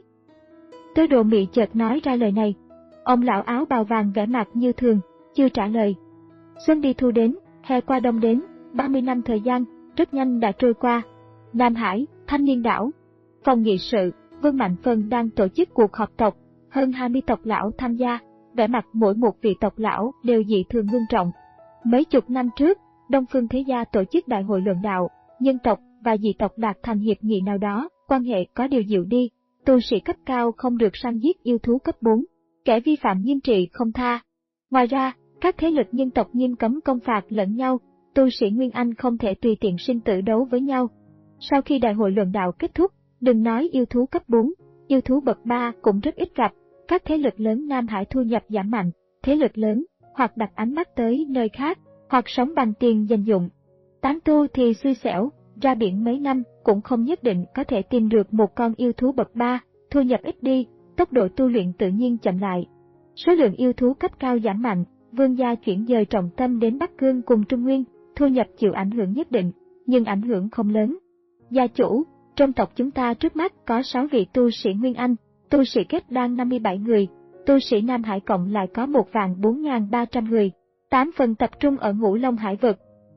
Tư Đồ Mị chợt nói ra lời này. Ông lão áo bào vàng vẻ mặt như thường, chưa trả lời. Xuân đi thu đến, hè qua đông đến, ba mươi năm thời gian, rất nhanh đã trôi qua. Nam Hải, Thanh Niên Đảo. Phòng nghị sự, Vương Mạnh Phân đang tổ chức cuộc họp tộc, hơn hai mươi tộc lão tham gia, vẻ mặt mỗi một vị tộc lão đều dị thường ngưng trọng. Mấy chục năm trước, Đông Phương Thế Gia tổ chức đại hội luận đạo, nhân tộc và dị tộc đạt thành hiệp nghị nào đó, quan hệ có điều dịu đi, tu sĩ cấp cao không được săn giết yêu thú cấp bốn, kẻ vi phạm nghiêm trị không tha. Ngoài ra, các thế lực nhân tộc nghiêm cấm công phạt lẫn nhau, tu sĩ Nguyên Anh không thể tùy tiện sinh tử đấu với nhau. Sau khi đại hội luận đạo kết thúc, đừng nói yêu thú cấp bốn, yêu thú bậc ba cũng rất ít gặp, các thế lực lớn Nam Hải thu nhập giảm mạnh, thế lực lớn, hoặc đặt ánh mắt tới nơi khác, hoặc sống bằng tiền danh dụng. Tán tu thì xui xẻo, ra biển mấy năm cũng không nhất định có thể tìm được một con yêu thú bậc ba, thu nhập ít đi, tốc độ tu luyện tự nhiên chậm lại. Số lượng yêu thú cấp cao giảm mạnh, Vương gia chuyển dời trọng tâm đến Bắc Cương cùng Trung Nguyên, thu nhập chịu ảnh hưởng nhất định, nhưng ảnh hưởng không lớn. Gia chủ, trong tộc chúng ta trước mắt có sáu vị tu sĩ Nguyên Anh, tu sĩ kết đan năm mươi bảy người, tu sĩ Nam Hải cộng lại có một vạn bốn nghìn ba trăm người, tám phần tập trung ở Ngũ Long Hải vực.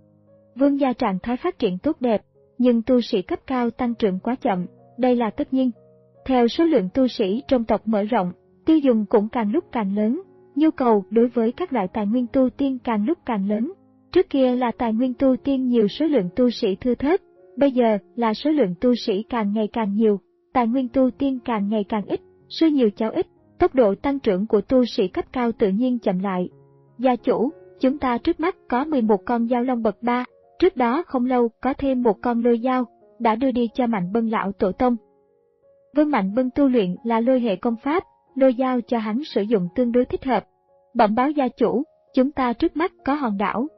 Vương gia trạng thái phát triển tốt đẹp, nhưng tu sĩ cấp cao tăng trưởng quá chậm, đây là tất nhiên. Theo số lượng tu sĩ trong tộc mở rộng, tiêu dùng cũng càng lúc càng lớn, nhu cầu đối với các loại tài nguyên tu tiên càng lúc càng lớn. Trước kia là tài nguyên tu tiên nhiều số lượng tu sĩ thưa thớt, bây giờ là số lượng tu sĩ càng ngày càng nhiều, tài nguyên tu tiên càng ngày càng ít, sư nhiều cháu ít, tốc độ tăng trưởng của tu sĩ cấp cao tự nhiên chậm lại. Gia chủ, chúng ta trước mắt có mười một con dao long bậc ba, trước đó không lâu có thêm một con lôi dao, đã đưa đi cho Mạnh Bân lão tổ tông. Vương Mạnh Bân tu luyện là lôi hệ công pháp, lôi dao cho hắn sử dụng tương đối thích hợp. Bẩm báo gia chủ, chúng ta trước mắt có hòn đảo.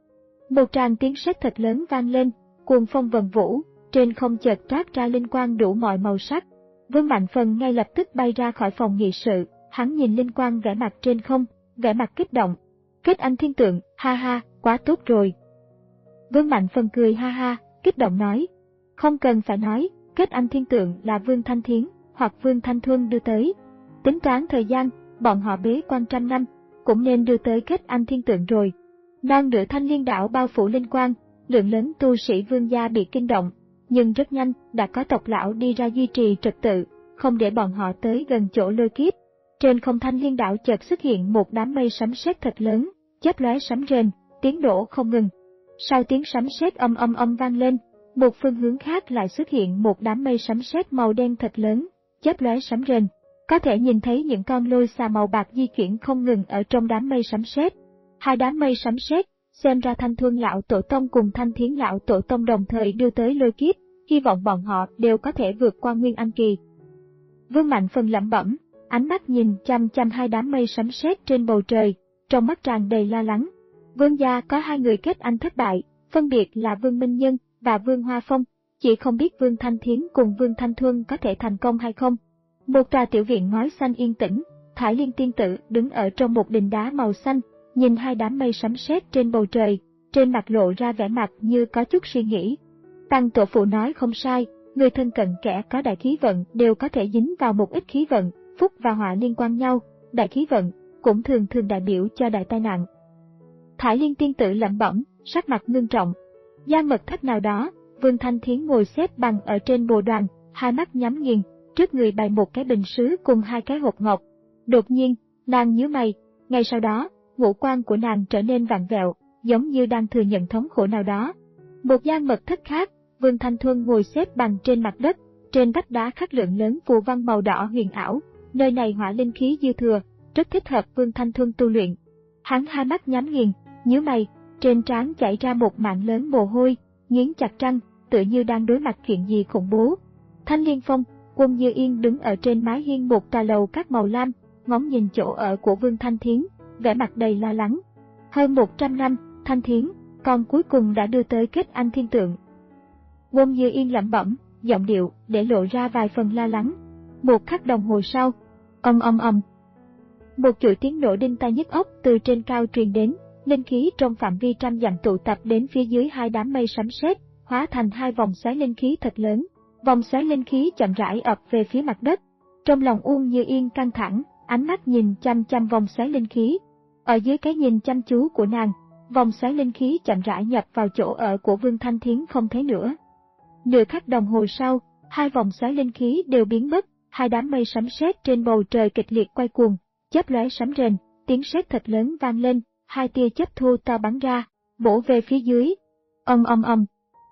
Một tràng tiếng sét thật lớn vang lên, cuồng phong vần vũ, trên không chợt toát ra linh quang đủ mọi màu sắc. Vương Mạnh Phần ngay lập tức bay ra khỏi phòng nghị sự, hắn nhìn linh quang vẽ mặt trên không, vẻ mặt kích động. Kết anh thiên tượng, ha ha, quá tốt rồi. Vương Mạnh Phần cười ha ha, kích động nói. Không cần phải nói, kết anh thiên tượng là Vương Thanh Thiến hoặc Vương Thanh Thuân đưa tới. Tính toán thời gian, bọn họ bế quan trăm năm, cũng nên đưa tới kết anh thiên tượng rồi. Non nửa Thanh Liên đảo bao phủ linh quang, lượng lớn tu sĩ Vương gia bị kinh động, nhưng rất nhanh đã có tộc lão đi ra duy trì trật tự, không để bọn họ tới gần chỗ lôi kiếp. Trên không Thanh Liên đảo chợt xuất hiện một đám mây sấm sét thật lớn, chớp lóe sấm rền, tiếng nổ không ngừng. Sau tiếng sấm sét âm âm âm vang lên, một phương hướng khác lại xuất hiện một đám mây sấm sét màu đen thật lớn, chớp lóe sấm rền. Có thể nhìn thấy những con lôi xà màu bạc di chuyển không ngừng ở trong đám mây sấm sét. Hai đám mây sấm sét, xem ra Thanh Thuân lão tổ tông cùng Thanh Thiến lão tổ tông đồng thời đưa tới lôi kiếp, hy vọng bọn họ đều có thể vượt qua Nguyên Anh kỳ. Vương Mạnh Phần lẩm bẩm, ánh mắt nhìn chăm chăm hai đám mây sấm sét trên bầu trời, trong mắt tràn đầy lo lắng. Vương gia có hai người kết anh thất bại, phân biệt là Vương Minh Nhân và Vương Hoa Phong, chỉ không biết Vương Thanh Thiến cùng Vương Thanh Thuân có thể thành công hay không. Một tòa tiểu viện ngói xanh yên tĩnh, Thải Liên tiên tử đứng ở trong một đình đá màu xanh, nhìn hai đám mây sấm sét trên bầu trời, trên mặt lộ ra vẻ mặt như có chút suy nghĩ. Tăng tổ phụ nói không sai, người thân cận kẻ có đại khí vận đều có thể dính vào một ít khí vận, phúc và họa liên quan nhau, đại khí vận cũng thường thường đại biểu cho đại tai nạn. Thải Liên tiên tử lẩm bẩm, sắc mặt ngưng trọng. Gian mật thất nào đó, Vương Thanh Thiến ngồi xếp bằng ở trên bồ đoàn, hai mắt nhắm nghiền, trước người bày một cái bình sứ cùng hai cái hộp ngọc. Đột nhiên, nàng nhíu mày, ngay sau đó, ngũ quan của nàng trở nên vặn vẹo, giống như đang thừa nhận thống khổ nào đó. Một gian mật thất khác, Vương Thanh Thuân ngồi xếp bằng trên mặt đất, trên vách đá khắc lượng lớn phù văn màu đỏ huyền ảo. Nơi này hỏa linh khí dư thừa, rất thích hợp Vương Thanh Thuân tu luyện. Hắn hai mắt nhắm nghiền, nhíu mày, trên trán chảy ra một mảng lớn mồ hôi, nghiến chặt răng, tựa như đang đối mặt chuyện gì khủng bố. Thanh Liên Phong, Quân Như Yên đứng ở trên mái hiên một tòa lầu các màu lam, ngóng nhìn chỗ ở của Vương Thanh Thiến, vẻ mặt đầy lo lắng. Hơn một trăm năm, Thanh Thiến, con cuối cùng đã đưa tới kết anh thiên tượng. Quân Như Yên lẩm bẩm, giọng điệu để lộ ra vài phần lo lắng. Một khắc đồng hồ sau, ầm ầm ầm, một chuỗi tiếng nổ đinh tai nhức óc từ trên cao truyền đến, linh khí trong phạm vi trăm dặm tụ tập đến phía dưới hai đám mây sấm sét, hóa thành hai vòng xoáy linh khí thật lớn. Vòng xoáy linh khí chậm rãi ập về phía mặt đất. Trong lòng Uông Như Yên căng thẳng, ánh mắt nhìn chăm chăm vòng xoáy linh khí. Ở dưới cái nhìn chăm chú của nàng, vòng xoáy linh khí chậm rãi nhập vào chỗ ở của Vương Thanh Thiến không thấy nữa. Nửa khắc đồng hồ sau, hai vòng xoáy linh khí đều biến mất, hai đám mây sấm sét trên bầu trời kịch liệt quay cuồng, chớp lóe sấm rền, tiếng sét thật lớn vang lên, hai tia chớp thô to bắn ra, bổ về phía dưới. Ầm ầm ầm.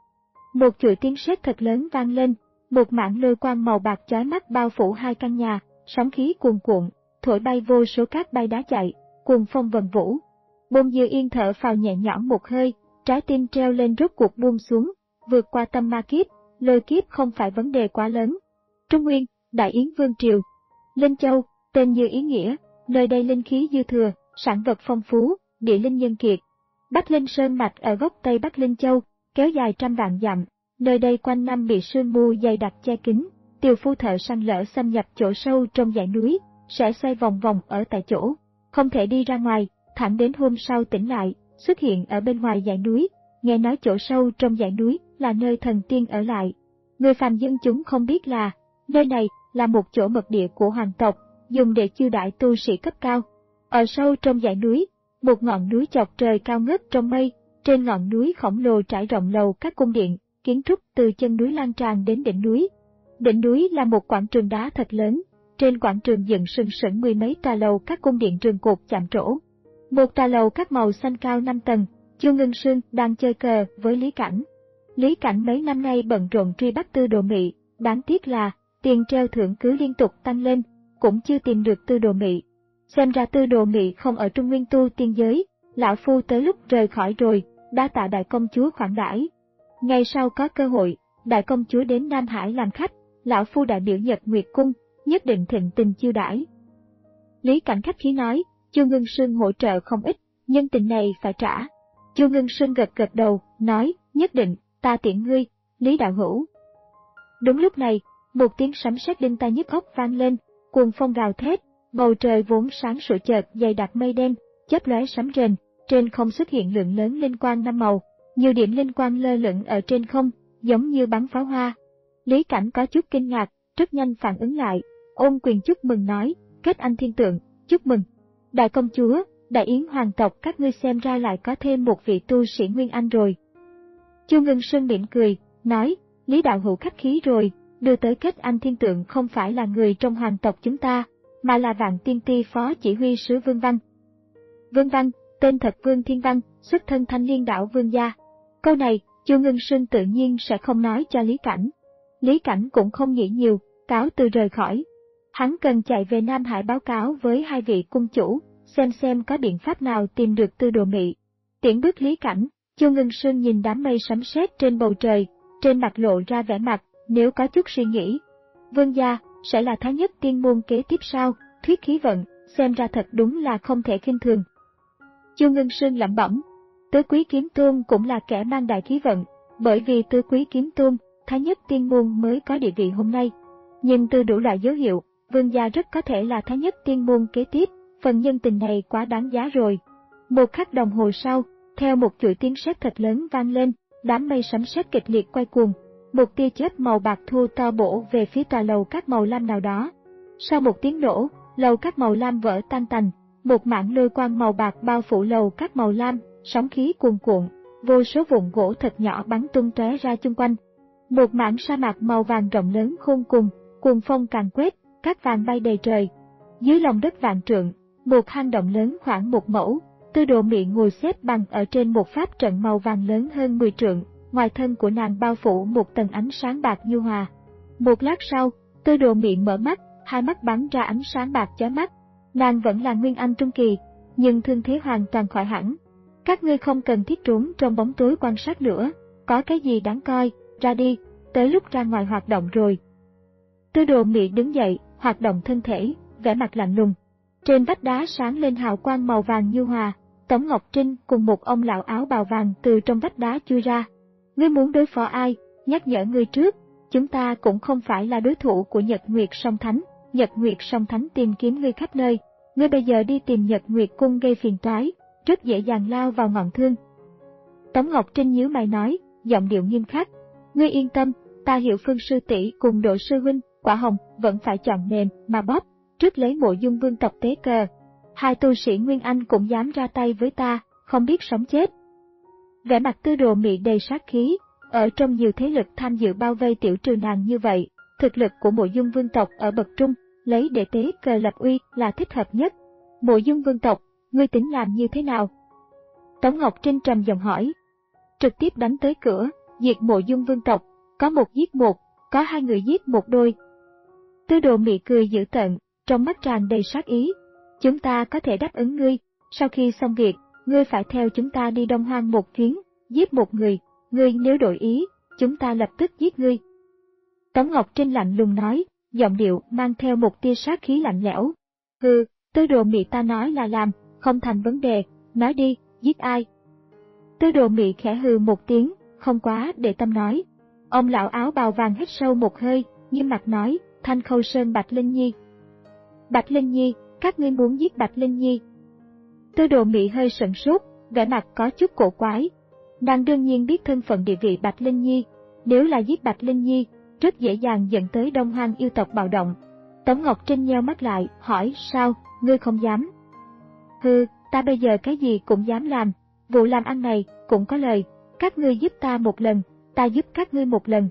Một chuỗi tiếng sét thật lớn vang lên, một mảng lôi quang màu bạc chói mắt bao phủ hai căn nhà, sóng khí cuồn cuộn, thổi bay vô số cát bay đá chạy, cuồng phong vần vũ. Bôn Dư Yên thở phào nhẹ nhõm một hơi, trái tim treo lên rốt cuộc buông xuống, vượt qua tâm ma kiếp, lôi kiếp không phải vấn đề quá lớn. Trung Nguyên, Đại Yến Vương Triều, Linh Châu, tên như ý nghĩa, nơi đây linh khí dư thừa, sản vật phong phú, địa linh nhân kiệt. Bắc Linh Sơn mạch ở góc tây Bắc Linh Châu, kéo dài trăm vạn dặm, nơi đây quanh năm bị sương mù dày đặc che kín, tiều phu thợ săn lỡ xâm nhập chỗ sâu trong dãy núi, sẽ xoay vòng vòng ở tại chỗ, không thể đi ra ngoài, thẳng đến hôm sau tỉnh lại, xuất hiện ở bên ngoài dãy núi, nghe nói chỗ sâu trong dãy núi là nơi thần tiên ở lại. Người phàm dân chúng không biết là, nơi này là một chỗ mật địa của hoàng tộc, dùng để chiêu đãi tu sĩ cấp cao. Ở sâu trong dãy núi, một ngọn núi chọc trời cao ngất trong mây, trên ngọn núi khổng lồ trải rộng lầu các cung điện, kiến trúc từ chân núi lan tràn đến đỉnh núi. Đỉnh núi là một quảng trường đá thật lớn, trên quảng trường dựng sừng sững mười mấy tòa lầu các cung điện trường cột chạm trổ. Một tòa lầu các màu xanh cao năm tầng, Chu Ngân Sương đang chơi cờ với Lý Cảnh. Lý Cảnh mấy năm nay bận rộn truy bắt Tư Đồ Mị, đáng tiếc là tiền treo thưởng cứ liên tục tăng lên, cũng chưa tìm được Tư Đồ Mị. Xem ra Tư Đồ Mị không ở Trung Nguyên tu tiên giới, lão phu tới lúc rời khỏi rồi, đa tạ đại công chúa khoản đãi. Ngày sau có cơ hội, đại công chúa đến Nam Hải làm khách, lão phu đại biểu Nhật Nguyệt cung, nhất định thịnh tình chiêu đãi. Lý Cảnh khách khí nói, Chu Ngân Sương hỗ trợ không ít, nhân tình này phải trả. Chu Ngân Sương gật gật đầu, nói, nhất định, ta tiễn ngươi, Lý đạo hữu. Đúng lúc này, một tiếng sấm sét đinh tai nhức óc vang lên, cuồng phong gào thét, bầu trời vốn sáng sủa chợt dày đặc mây đen, chớp lóe sấm rền, trên không xuất hiện lượng lớn linh quang năm màu, nhiều điểm linh quang lơ lửng ở trên không, giống như bắn pháo hoa. Lý Cảnh có chút kinh ngạc, rất nhanh phản ứng lại, ôm quyền chúc mừng nói, kết anh thiên tượng, chúc mừng. Đại công chúa, Đại Yến hoàng tộc các ngươi xem ra lại có thêm một vị tu sĩ Nguyên Anh rồi. Chu Ngân Sơn mỉm cười, nói, Lý đạo hữu khách khí rồi, đưa tới kết anh thiên tượng không phải là người trong hoàng tộc chúng ta, mà là Vạn Tiên Ti phó chỉ huy sứ Vương Văn. Vương Văn, tên thật Vương Thiên Văn, xuất thân Thanh Liên đảo Vương gia. Câu này, Chu Ngân Sơn tự nhiên sẽ không nói cho Lý Cảnh. Lý Cảnh cũng không nghĩ nhiều, cáo từ rời khỏi. Hắn cần chạy về Nam Hải báo cáo với hai vị cung chủ, xem xem có biện pháp nào tìm được Tư Đồ Mị. Tiễn bước Lý Cảnh, Chu Ngân Sơn nhìn đám mây sấm sét trên bầu trời, trên mặt lộ ra vẻ mặt, nếu có chút suy nghĩ. Vương gia, sẽ là Thái Nhất Tiên môn kế tiếp sao, thuyết khí vận, xem ra thật đúng là không thể khinh thường. Chu Ngân Sơn lẩm bẩm, Tứ Quý Kiếm Tôn cũng là kẻ mang đại khí vận, bởi vì Tứ Quý Kiếm Tôn, Thái Nhất Tiên môn mới có địa vị hôm nay. Nhưng từ đủ loại dấu hiệu, Vương gia rất có thể là Thái Nhất Tiên môn kế tiếp, phần nhân tình này quá đáng giá rồi. Một khắc đồng hồ sau, theo một chuỗi tiếng sét thật lớn vang lên, đám mây sấm sét kịch liệt quay cuồng, một tia chớp màu bạc thô to bổ về phía tòa lầu các màu lam nào đó. Sau một tiếng nổ, lầu các màu lam vỡ tan tành, một mảng lôi quang màu bạc bao phủ lầu các màu lam, sóng khí cuồn cuộn, vô số vụn gỗ thật nhỏ bắn tung tóe ra chung quanh. Một mảng sa mạc màu vàng rộng lớn khôn cùng, cuồng phong càn quét, cát vàng bay đầy trời. Dưới lòng đất vạn trượng, một hang động lớn khoảng một mẫu, Tư Đồ Mị ngồi xếp bằng ở trên một pháp trận màu vàng lớn hơn mười trượng, ngoài thân của nàng bao phủ một tầng ánh sáng bạc nhu hòa. Một lát sau, Tư Đồ Mị mở mắt, hai mắt bắn ra ánh sáng bạc chói mắt. Nàng vẫn là Nguyên Anh trung kỳ, nhưng thương thế hoàn toàn khỏi hẳn. Các ngươi không cần thiết trốn trong bóng tối quan sát nữa, có cái gì đáng coi, ra đi, tới lúc ra ngoài hoạt động rồi. Tư Đồ Mị đứng dậy, hoạt động thân thể, vẻ mặt lạnh lùng. Trên vách đá sáng lên hào quang màu vàng nhu hòa, Tống Ngọc Trinh cùng một ông lão áo bào vàng từ trong vách đá chui ra. Ngươi muốn đối phó ai? Nhắc nhở ngươi trước, chúng ta cũng không phải là đối thủ của Nhật Nguyệt Song Thánh. Nhật Nguyệt Song Thánh tìm kiếm ngươi khắp nơi, ngươi bây giờ đi tìm Nhật Nguyệt Cung gây phiền toái, rất dễ dàng lao vào ngọn thương. Tống Ngọc Trinh nhíu mày nói, giọng điệu nghiêm khắc, ngươi yên tâm, ta hiểu Phương sư tỷ cùng Độ sư huynh, quả hồng vẫn phải chọn mềm mà bóp, trước lấy Mộ Dung vương tộc tế cờ. Hai tu sĩ Nguyên Anh cũng dám ra tay với ta, không biết sống chết. Vẻ mặt Tư Đồ Mị đầy sát khí, ở trong nhiều thế lực tham dự bao vây tiểu trừ nàng như vậy, thực lực của Mộ Dung vương tộc ở bậc trung, lấy để tế cờ lập uy là thích hợp nhất. Mộ Dung vương tộc, ngươi tính làm như thế nào? Tống Ngọc Trinh trầm giọng hỏi. Trực tiếp đánh tới cửa, diệt Mộ Dung vương tộc, có một giết một, có hai người giết một đôi. Tư Đồ Mị cười dữ tợn, trong mắt tràn đầy sát ý. Chúng ta có thể đáp ứng ngươi, sau khi xong việc, ngươi phải theo chúng ta đi Đông Hoang một chuyến, giết một người, ngươi nếu đổi ý, chúng ta lập tức giết ngươi. Tống Ngọc Trinh lạnh lùng nói, giọng điệu mang theo một tia sát khí lạnh lẽo. Hừ, Tư Đồ Mị ta nói là làm, không thành vấn đề, nói đi, giết ai? Tư Đồ Mị khẽ hừ một tiếng, không quá để tâm nói. Ông lão áo bào vàng hít sâu một hơi, nghiêm mặt nói, Thanh Khâu Sơn Bạch Linh Nhi. Bạch Linh Nhi, các ngươi muốn giết Bạch Linh Nhi? Tư Đồ Mị hơi sửng sốt, vẻ mặt có chút cổ quái. Nàng đương nhiên biết thân phận địa vị Bạch Linh Nhi, nếu là giết Bạch Linh Nhi, rất dễ dàng dẫn tới Đông Hoang yêu tộc bạo động. Tống Ngọc Trinh nheo mắt lại, hỏi, sao, ngươi không dám? Hừ, ta bây giờ cái gì cũng dám làm, vụ làm ăn này cũng có lời, các ngươi giúp ta một lần, ta giúp các ngươi một lần.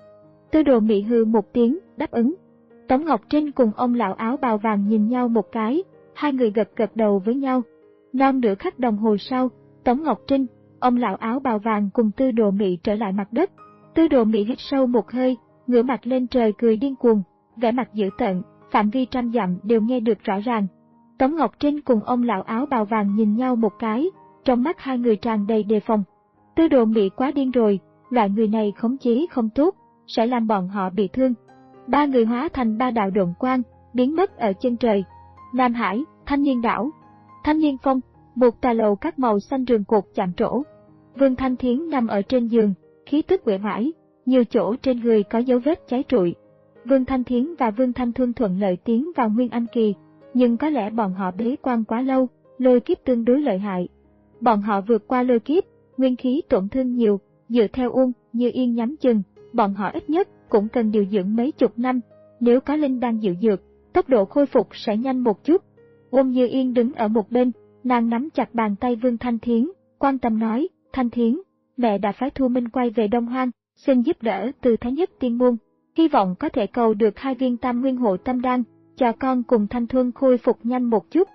Tư Đồ Mị hừ một tiếng, đáp ứng. Tống Ngọc Trinh cùng ông lão áo bào vàng nhìn nhau một cái, hai người gật gật đầu với nhau. Non nửa khắc đồng hồ sau, Tống Ngọc Trinh, ông lão áo bào vàng cùng Tư Đồ Mị trở lại mặt đất. Tư Đồ Mị hít sâu một hơi, ngửa mặt lên trời cười điên cuồng, vẻ mặt dữ tợn, phạm vi trăm dặm đều nghe được rõ ràng. Tống Ngọc Trinh cùng ông lão áo bào vàng nhìn nhau một cái, trong mắt hai người tràn đầy đề phòng. Tư Đồ Mị quá điên rồi, loại người này khống chế không tốt, sẽ làm bọn họ bị thương. Ba người hóa thành ba đạo độn quang, biến mất ở chân trời. Nam Hải, Thanh Niên Đảo, Thanh Niên Phong, một tòa lầu các màu xanh rừng cột chạm trổ. Vương Thanh Thiến nằm ở trên giường, khí tức uể oải, nhiều chỗ trên người có dấu vết cháy trụi. Vương Thanh Thiến và Vương Thanh Thuân thuận lợi tiến vào Nguyên Anh kỳ, nhưng có lẽ bọn họ bế quan quá lâu, lôi kiếp tương đối lợi hại. Bọn họ vượt qua lôi kiếp, nguyên khí tổn thương nhiều, dựa theo Uông Như Yên nhắm chừng, bọn họ ít nhất cũng cần điều dưỡng mấy chục năm, nếu có linh đan dịu dược, tốc độ khôi phục sẽ nhanh một chút. Uông Như Yên đứng ở một bên, nàng nắm chặt bàn tay Vương Thanh Thiến, quan tâm nói, Thanh Thiến, mẹ đã phái Thu Minh quay về Đông Hoang, xin giúp đỡ từ Thái Nhất Tiên Môn, hy vọng có thể cầu được hai viên Tam Nguyên Hộ Tâm Đan, cho con cùng Thanh Thuân khôi phục nhanh một chút.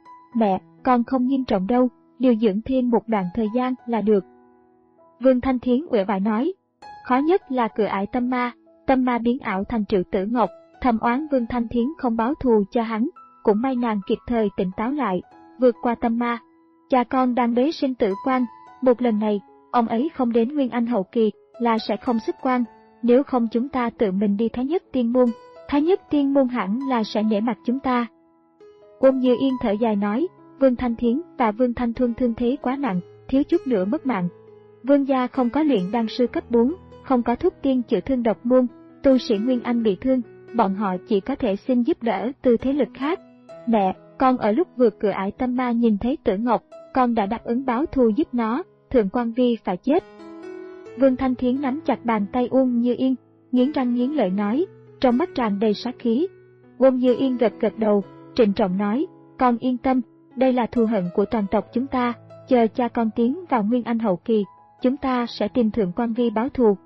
Mẹ, con không nghiêm trọng đâu, điều dưỡng thêm một đoạn thời gian là được. Vương Thanh Thiến uể oải nói, khó nhất là cửa ải tâm ma, tâm ma biến ảo thành Triệu Tử Ngọc, thầm oán Vương Thanh Thiến không báo thù cho hắn, cũng may nàng kịp thời tỉnh táo lại, vượt qua tâm ma. Cha con đang bế sinh tử quan, một lần này, ông ấy không đến Nguyên Anh hậu kỳ là sẽ không xuất quan, nếu không chúng ta tự mình đi Thái Nhất Tiên Môn, Thái Nhất Tiên Môn hẳn là sẽ nể mặt chúng ta. Uông Như Yên thở dài nói, Vương Thanh Thiến và Vương Thanh Thuân thương thế quá nặng, thiếu chút nữa mất mạng. Vương gia không có luyện đan sư cấp bốn, không có thuốc tiên chữa thương độc môn, tu sĩ Nguyên Anh bị thương, bọn họ chỉ có thể xin giúp đỡ từ thế lực khác. Mẹ, con ở lúc vượt cửa ải tâm ma nhìn thấy Tử Ngọc, con đã đáp ứng báo thù giúp nó, Thượng Quan Vi phải chết. Vương Thanh Thiến nắm chặt bàn tay Uông Như Yên, nghiến răng nghiến lợi nói, trong mắt tràn đầy sát khí. Uông Như Yên gật gật đầu, trịnh trọng nói, con yên tâm, đây là thù hận của toàn tộc chúng ta, chờ cha con tiến vào Nguyên Anh hậu kỳ, chúng ta sẽ tìm Thượng Quan Vi báo thù.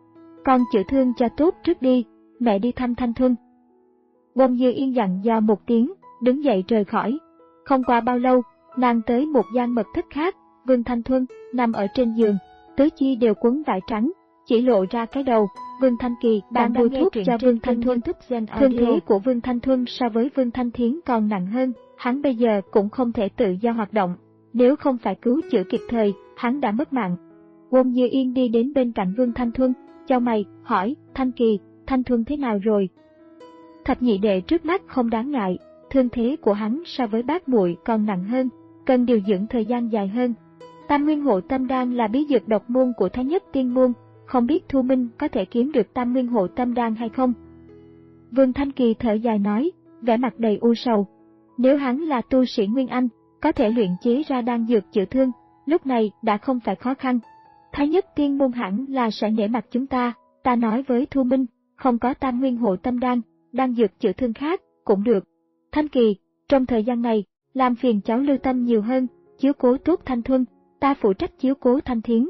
Con chữa thương cho tốt trước đi, mẹ đi thăm Thanh Thuân. Uông Như Yên dặn dò một tiếng, đứng dậy rời khỏi. Không qua bao lâu, nàng tới một gian mật thất khác, Vương Thanh Thuân nằm ở trên giường, tứ chi đều quấn vải trắng, chỉ lộ ra cái đầu. Vương Thanh Kỳ đang bôi thuốc cho Vương Thanh Thuân. Thương thế của Vương Thanh Thuân so với Vương Thanh Thiến còn nặng hơn, hắn bây giờ cũng không thể tự do hoạt động. Nếu không phải cứu chữa kịp thời, hắn đã mất mạng. Won Như Yên đi đến bên cạnh Vương Thanh Thuân, chau mày, hỏi, Thanh Kỳ, Thanh Thuân thế nào rồi? Thập nhị đệ trước mắt không đáng ngại, thương thế của hắn so với bác muội còn nặng hơn, cần điều dưỡng thời gian dài hơn. Tam Nguyên Hộ Tâm Đan là bí dược độc môn của Thái Nhất Tiên Môn, không biết Thu Minh có thể kiếm được Tam Nguyên Hộ Tâm Đan hay không? Vương Thanh Kỳ thở dài nói, vẻ mặt đầy u sầu. Nếu hắn là tu sĩ Nguyên Anh, có thể luyện chế ra đan dược chữa thương, lúc này đã không phải khó khăn. Thái Nhất Tiên Môn hẳn là sẽ nể mặt chúng ta, ta nói với Thu Minh, không có Tam Nguyên Hộ Tâm Đan, đan dược chữa thương khác, cũng được. Thanh Kỳ, trong thời gian này, làm phiền cháu lưu tâm nhiều hơn, chiếu cố tốt Thanh Thuân, ta phụ trách chiếu cố Thanh Thiến.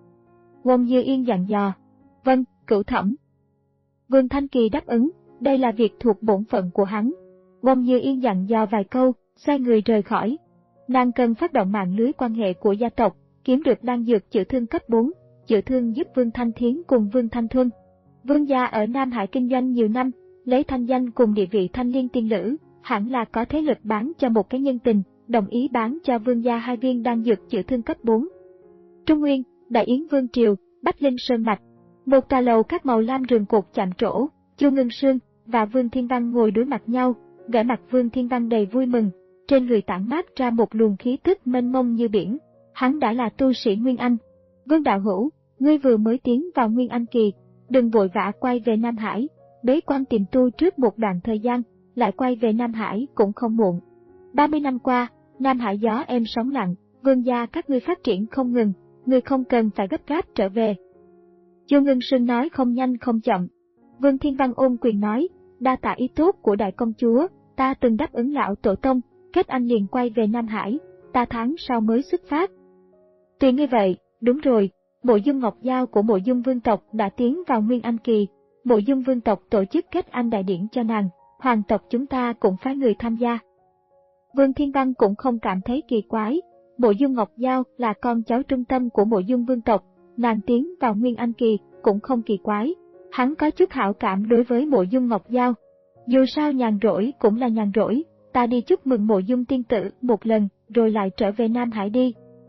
Won Như Yên dặn dò. Vâng, cửu thẩm. Vương Thanh Kỳ đáp ứng, đây là việc thuộc bổn phận của hắn. Won Như Yên dặn dò vài câu, xoay người rời khỏi. Nàng cần phát động mạng lưới quan hệ của gia tộc, kiếm được đan dược chữa thương cấp bốn, chữa thương giúp Vương Thanh Thiến cùng Vương Thanh Thuân. Vương gia ở Nam Hải kinh doanh nhiều năm, lấy thanh danh cùng địa vị thanh liên tiên lữ, hẳn là có thế lực bán cho một cái nhân tình, đồng ý bán cho Vương gia hai viên đan dược chữa thương cấp bốn. Trung Nguyên, Đại Yến Vương Triều, Bách Linh Sơn Mạch. Một tòa lầu các màu lam rừng cột chạm trổ, Chu Ngân Sương và Vương Thiên Văn ngồi đối mặt nhau, vẻ mặt Vương Thiên Văn đầy vui mừng, trên người tản mát ra một luồng khí tức mênh mông như biển. Hắn đã là tu sĩ Nguyên Anh. Vương đạo hữu, ngươi vừa mới tiến vào Nguyên Anh kỳ, đừng vội vã quay về Nam Hải, bế quan tiềm tu trước một đoạn thời gian, lại quay về Nam Hải cũng không muộn. ba mươi năm qua, Nam Hải gió êm sóng lặng, Vương gia các ngươi phát triển không ngừng, ngươi không cần phải gấp gáp trở về. Chu Ngân Sương nói không nhanh không chậm. Vương Thiên Văn ôm quyền nói, đa tạ ý tốt của đại công chúa, ta từng đáp ứng lão tổ tông, kết anh liền quay về Nam Hải, ta tháng sau mới xuất phát. Tùy ngươi vậy, đúng rồi, Mộ Dung Ngọc Giao của Mộ Dung Vương tộc đã tiến vào Nguyên Anh kỳ, Mộ Dung Vương tộc tổ chức kết anh đại điển cho nàng, hoàng tộc chúng ta cũng phái người tham gia. Vương Thiên Văn cũng không cảm thấy kỳ quái, Mộ Dung Ngọc Giao là con cháu trung tâm của Mộ Dung Vương tộc, nàng tiến vào Nguyên Anh kỳ cũng không kỳ quái, hắn có chút hảo cảm đối với Mộ Dung Ngọc Giao. Dù sao nhàn rỗi cũng là nhàn rỗi, ta đi chúc mừng Mộ Dung tiên tử một lần, rồi lại trở về Nam Hải đi.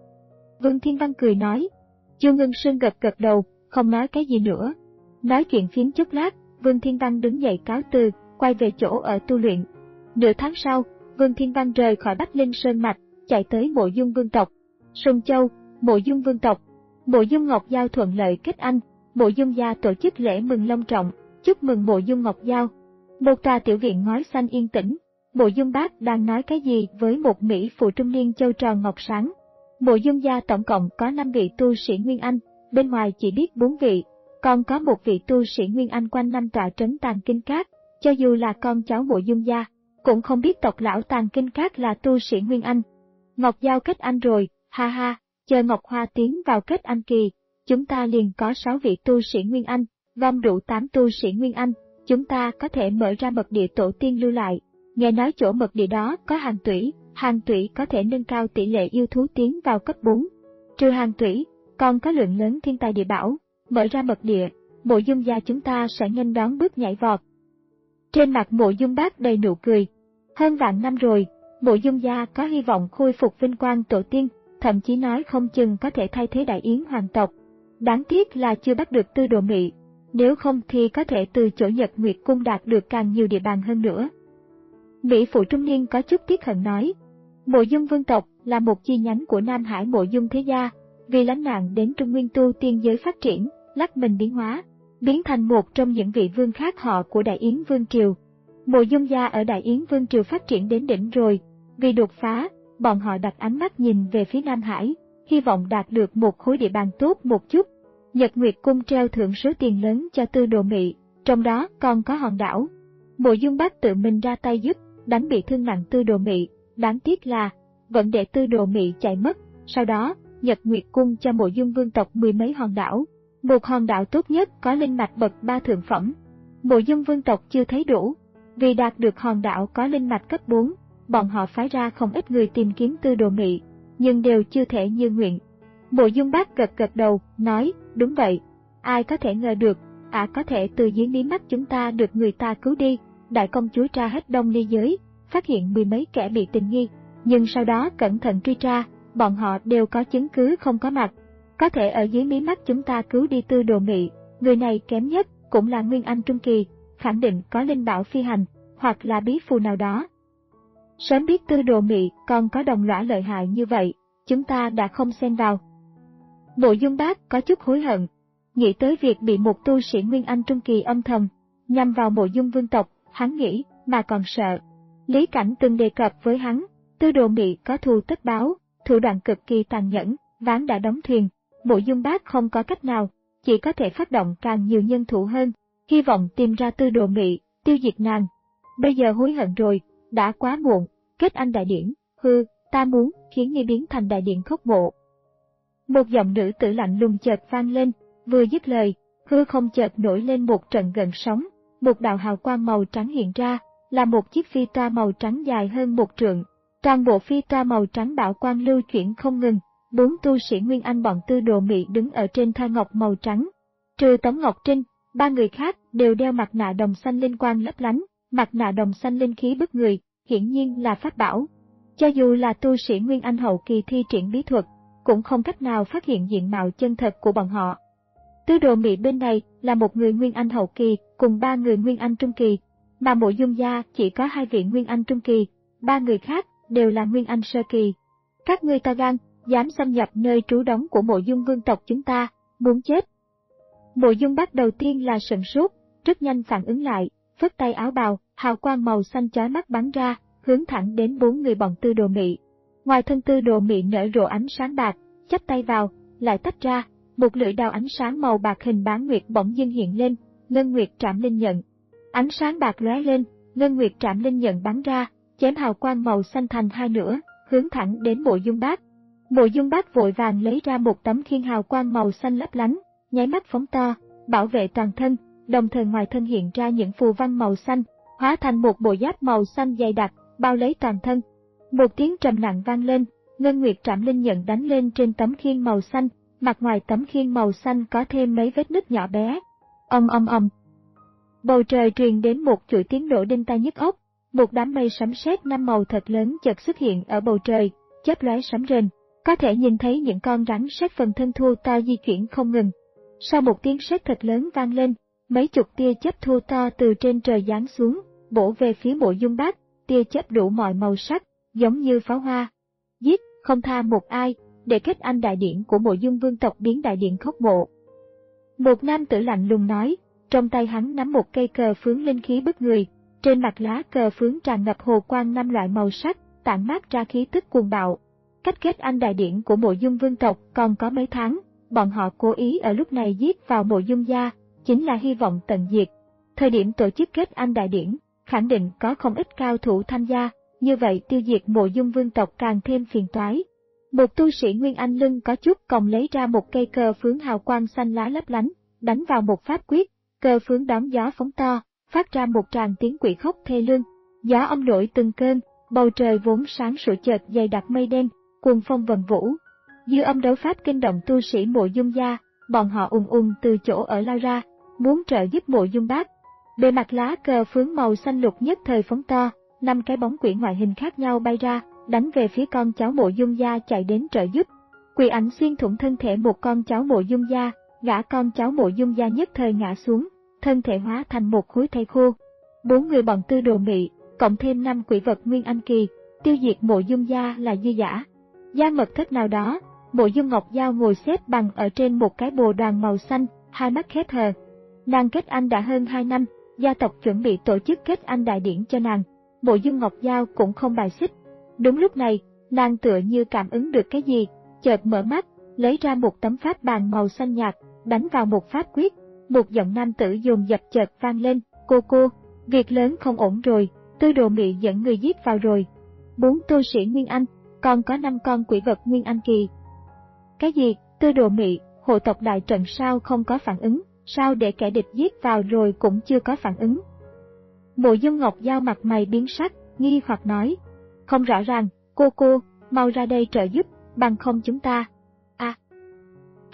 Vương Thiên Văn cười nói. Chu Ngân Sương gật gật đầu, không nói cái gì nữa. Nói chuyện phiếm chút lát, Vương Thiên Văn đứng dậy cáo từ, quay về chỗ ở tu luyện. Nửa tháng sau, Vương Thiên Văn rời khỏi Bách Linh Sơn Mạch, chạy tới Mộ Dung Vương tộc. Sùng Châu, Mộ Dung Vương tộc. Mộ Dung Ngọc Giao thuận lợi kết anh, Mộ Dung gia tổ chức lễ mừng long trọng, chúc mừng Mộ Dung Ngọc Giao. Một tòa tiểu viện ngói xanh yên tĩnh, Mộ Dung bác đang nói cái gì với một mỹ phụ trung niên châu tròn ngọc sáng. Mộ Dung gia tổng cộng có năm vị tu sĩ Nguyên Anh, bên ngoài chỉ biết bốn vị, còn có một vị tu sĩ Nguyên Anh quanh năm tọa trấn Tàng Kinh Các, cho dù là con cháu Mộ Dung gia, cũng không biết tộc lão Tàng Kinh Các là tu sĩ Nguyên Anh. Ngọc Giao kết anh rồi, ha ha, chờ Ngọc Hoa tiến vào kết anh kỳ, chúng ta liền có sáu vị tu sĩ Nguyên Anh, gom đủ tám tu sĩ Nguyên Anh, chúng ta có thể mở ra mật địa tổ tiên lưu lại. Nghe nói chỗ mật địa đó có hàng tủy, hàng tủy có thể nâng cao tỷ lệ yêu thú tiến vào cấp bốn. Trừ hàng tủy, còn có lượng lớn thiên tài địa bảo, mở ra mật địa, Mộ Dung gia chúng ta sẽ nghênh đón bước nhảy vọt. Trên mặt Mộ Dung bác đầy nụ cười. Hơn vạn năm rồi, Mộ Dung gia có hy vọng khôi phục vinh quang tổ tiên, thậm chí nói không chừng có thể thay thế Đại Yến hoàng tộc. Đáng tiếc là chưa bắt được Tư Đồ Mị, nếu không thì có thể từ chỗ Nhật Nguyệt Cung đạt được càng nhiều địa bàn hơn nữa. Mỹ phụ trung niên có chút tiếc hận nói, Mộ Dung Vương tộc là một chi nhánh của Nam Hải Mộ Dung thế gia, vì lánh nạn đến Trung Nguyên tu tiên giới phát triển, lắc mình biến hóa, biến thành một trong những vị vương khác họ của Đại Yến Vương triều. Mộ Dung gia ở Đại Yến Vương triều phát triển đến đỉnh rồi, vì đột phá, bọn họ đặt ánh mắt nhìn về phía Nam Hải, hy vọng đạt được một khối địa bàn tốt một chút. Nhật Nguyệt Cung treo thưởng số tiền lớn cho Tư Đồ Mị, trong đó còn có hòn đảo. Mộ Dung bác tự mình ra tay giúp, đánh bị thương nặng Tư Đồ Mị, đáng tiếc là vẫn để Tư Đồ Mị chạy mất. Sau đó, Nhật Nguyệt Cung cho Mộ Dung Vương tộc mười mấy hòn đảo, một hòn đảo tốt nhất có linh mạch bậc ba thượng phẩm. Mộ Dung Vương tộc chưa thấy đủ, vì đạt được hòn đảo có linh mạch cấp bốn, bọn họ phái ra không ít người tìm kiếm Tư Đồ Mị, nhưng đều chưa thể như nguyện. Mộ Dung Bác gật gật đầu, nói, đúng vậy. Ai có thể ngờ được, ả à, có thể từ dưới mí mắt chúng ta được người ta cứu đi. Đại công chúa tra hết Đông Ly giới, phát hiện mười mấy kẻ bị tình nghi, nhưng sau đó cẩn thận truy tra, bọn họ đều có chứng cứ không có mặt. Có thể ở dưới mí mắt chúng ta cứu đi Tư Đồ Mị, người này kém nhất cũng là Nguyên Anh Trung Kỳ, khẳng định có linh bảo phi hành, hoặc là bí phù nào đó. Sớm biết Tư Đồ Mị còn có đồng lõa lợi hại như vậy, chúng ta đã không xen vào. Mộ Dung Bác có chút hối hận, nghĩ tới việc bị một tu sĩ Nguyên Anh Trung Kỳ âm thầm nhằm vào Mộ Dung vương tộc, hắn nghĩ mà còn sợ. Lý Cảnh từng đề cập với hắn, Tư Đồ Mị có thù tất báo, thủ đoạn cực kỳ tàn nhẫn, ván đã đóng thuyền. Mộ Dung Bác không có cách nào, chỉ có thể phát động càng nhiều nhân thủ hơn, hy vọng tìm ra Tư Đồ Mị, tiêu diệt nàng. Bây giờ hối hận rồi, đã quá muộn. Kết anh đại điển, hư, ta muốn khiến ngươi biến thành đại điện khốc mộ. Một giọng nữ tử lạnh lùng chợt vang lên, vừa dứt lời, hư không chợt nổi lên một trận gợn sóng, một đạo hào quang màu trắng hiện ra, là một chiếc phi toa màu trắng dài hơn một trượng. Toàn bộ phi toa màu trắng bảo quang lưu chuyển không ngừng, bốn tu sĩ Nguyên Anh bọn Tư Đồ Mị đứng ở trên tha ngọc màu trắng. Trừ Tống Ngọc Trinh, ba người khác đều đeo mặt nạ đồng xanh linh quang lấp lánh, mặt nạ đồng xanh linh khí bức người, hiển nhiên là pháp bảo. Cho dù là tu sĩ Nguyên Anh hậu kỳ thi triển bí thuật, cũng không cách nào phát hiện diện mạo chân thật của bọn họ. Tư Đồ Mị bên này là một người Nguyên Anh hậu kỳ cùng ba người Nguyên Anh trung kỳ, mà Mộ Dung gia chỉ có hai vị Nguyên Anh trung kỳ, ba người khác đều là Nguyên Anh sơ kỳ. Các ngươi to gan, dám xâm nhập nơi trú đóng của Mộ Dung vương tộc chúng ta, muốn chết. Mộ Dung Bác đầu tiên là sửng sốt, rất nhanh phản ứng lại, phất tay áo bào, hào quang màu xanh chói mắt bắn ra, hướng thẳng đến bốn người bọn Tư Đồ Mị. Ngoài thân Tư Đồ Mị nở rộ ánh sáng bạc, chắp tay vào, lại tách ra, một lưỡi đao ánh sáng màu bạc hình bán nguyệt bỗng dưng hiện lên, ngân nguyệt trảm linh nhận. Ánh sáng bạc lóe lên, ngân nguyệt trảm linh nhận bắn ra, chém hào quang màu xanh thành hai nửa, hướng thẳng đến Mộ Dung Bác. Mộ Dung Bác vội vàng lấy ra một tấm khiên hào quang màu xanh lấp lánh, nháy mắt phóng to, bảo vệ toàn thân, đồng thời ngoài thân hiện ra những phù văn màu xanh, hóa thành một bộ giáp màu xanh dày đặc, bao lấy toàn thân. Một tiếng trầm nặng vang lên, ngân nguyệt trảm linh nhận đánh lên trên tấm khiên màu xanh, mặt ngoài tấm khiên màu xanh có thêm mấy vết nứt nhỏ bé. Ầm ầm ầm. Bầu trời truyền đến một chuỗi tiếng nổ đinh tai nhức óc, một đám mây sấm sét năm màu thật lớn chợt xuất hiện ở bầu trời, chớp lóe sấm rền, có thể nhìn thấy những con rắn sét phần thân thô to di chuyển không ngừng. Sau một tiếng sét thật lớn vang lên, mấy chục tia chớp thô to từ trên trời giáng xuống, bổ về phía Mộ Dung Bác, tia chớp đủ mọi màu sắc, giống như pháo hoa. Giết, không tha một ai, để kết anh đại điển của Mộ Dung vương tộc biến đại điện khốc mộ. Một nam tử lạnh lùng nói, trong tay hắn nắm một cây cờ phướng linh khí bức người, trên mặt lá cờ phướng tràn ngập hồ quang năm loại màu sắc, tản mát ra khí tức cuồng bạo. Cách kết anh đại điển của Mộ Dung vương tộc còn có mấy tháng, bọn họ cố ý ở lúc này giết vào Mộ Dung gia, chính là hy vọng tận diệt. Thời điểm tổ chức kết anh đại điển, khẳng định có không ít cao thủ tham gia, như vậy tiêu diệt Mộ Dung vương tộc càng thêm phiền toái. Một tu sĩ Nguyên Anh lưng có chút còng lấy ra một cây cờ phướng hào quang xanh lá lấp lánh, đánh vào một pháp quyết, cờ phướng đón gió phóng to, phát ra một tràng tiếng quỷ khóc thê lương. Gió âm nổi từng cơn, bầu trời vốn sáng sủa chợt dày đặc mây đen, cuồng phong vần vũ. Dư âm đấu pháp kinh động tu sĩ Mộ Dung gia, bọn họ ùn ùn từ chỗ ở lao ra, muốn trợ giúp Mộ Dung Bác. Bề mặt lá cờ phướng màu xanh lục nhất thời phóng to, năm cái bóng quỷ ngoại hình khác nhau bay ra, đánh về phía con cháu Mộ Dung gia chạy đến trợ giúp. Quỷ ảnh xuyên thủng thân thể một con cháu Mộ Dung gia, gã con cháu Mộ Dung gia nhất thời ngã xuống, thân thể hóa thành một khối thây khô. Bốn người bọn Tư Đồ Mị, cộng thêm năm quỷ vật Nguyên Anh kỳ, tiêu diệt Mộ Dung gia là dư dả. Gian mật thất nào đó, Mộ Dung Ngọc Giao ngồi xếp bằng ở trên một cái bồ đoàn màu xanh, hai mắt khép hờ. Nàng kết anh đã hơn hai năm, gia tộc chuẩn bị tổ chức kết anh đại điển cho nàng, Mộ Dung Ngọc Giao cũng không bài xích. Đúng lúc này, nàng tựa như cảm ứng được cái gì, chợt mở mắt, lấy ra một tấm pháp bàn màu xanh nhạt, đánh vào một pháp quyết. Một giọng nam tử dồn dập chợt vang lên, cô cô, việc lớn không ổn rồi, Tư Đồ Mị dẫn người giết vào rồi. Bốn tu sĩ Nguyên Anh, còn có năm con quỷ vật Nguyên Anh kỳ. Cái gì, Tư Đồ Mị, hộ tộc đại trận sao không có phản ứng, sao để kẻ địch giết vào rồi cũng chưa có phản ứng. Mộ Dung Ngọc Giao mặt mày biến sắc, nghi hoặc nói, không rõ ràng, cô cô, mau ra đây trợ giúp, bằng không chúng ta. À,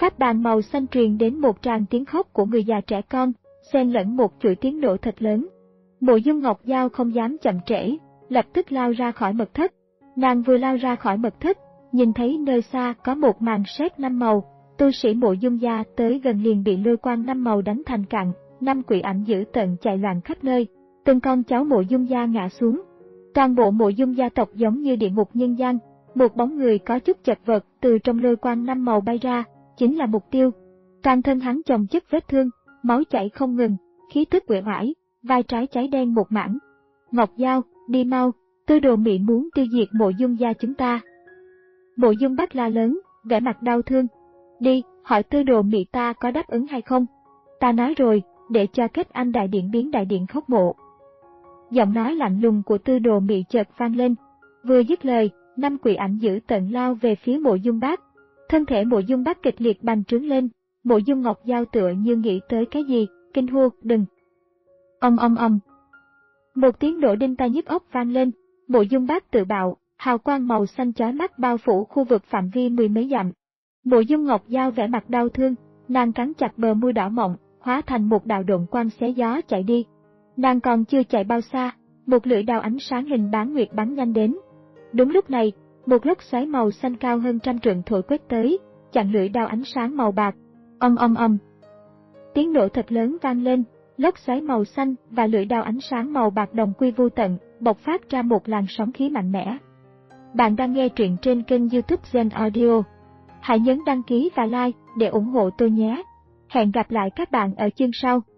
Pháp bàn màu xanh truyền đến một tràng tiếng khóc của người già trẻ con, xen lẫn một chuỗi tiếng nổ thật lớn. Mộ Dung Ngọc Giao không dám chậm trễ, lập tức lao ra khỏi mật thất. Nàng vừa lao ra khỏi mật thất, nhìn thấy nơi xa có một màn sét năm màu, tu sĩ Mộ Dung gia tới gần liền bị lôi quang năm màu đánh thành cặn, năm quỷ ảnh dữ tợn chạy loạn khắp nơi, từng con cháu Mộ Dung gia ngã xuống. Toàn bộ Mộ Dung gia tộc giống như địa ngục nhân gian, một bóng người có chút chật vật từ trong lôi quang năm màu bay ra, chính là mục tiêu. Toàn thân hắn chồng chất vết thương, máu chảy không ngừng, khí tức uể oải, vai trái cháy đen một mảng. Ngọc Giao, đi mau, Tư Đồ Mị muốn tiêu diệt Mộ Dung gia chúng ta. Mộ Dung Bác la lớn, vẻ mặt đau thương. Đi, hỏi Tư Đồ Mị ta có đáp ứng hay không? Ta nói rồi, để cho Kết Anh đại điện biến đại điện khốc mộ. Giọng nói lạnh lùng của Tư Đồ Mị chợt vang lên. Vừa dứt lời, năm quỷ ảnh dữ tợn lao về phía Mộ Dung Bác. Thân thể Mộ Dung Bác kịch liệt bành trướng lên, Mộ Dung Ngọc Giao tựa như nghĩ tới cái gì, kinh hô, đừng. Ầm ầm ầm. Một tiếng nổ đinh tai nhức óc vang lên, Mộ Dung Bác tự bạo, hào quang màu xanh chói mắt bao phủ khu vực phạm vi mười mấy dặm. Mộ Dung Ngọc Giao vẻ mặt đau thương, nàng cắn chặt bờ môi đỏ mọng, hóa thành một đạo độn quang xé gió chạy đi. Nàng còn chưa chạy bao xa, một lưỡi đao ánh sáng hình bán nguyệt bắn nhanh đến. Đúng lúc này, một lốc xoáy màu xanh cao hơn trăm trượng thổi quét tới, chặn lưỡi đao ánh sáng màu bạc. Ầm ầm ầm. Tiếng nổ thật lớn vang lên, lốc xoáy màu xanh và lưỡi đao ánh sáng màu bạc đồng quy vô tận, bộc phát ra một làn sóng khí mạnh mẽ. Bạn đang nghe truyện trên kênh YouTube Zen Audio. Hãy nhấn đăng ký và like để ủng hộ tôi nhé. Hẹn gặp lại các bạn ở chương sau.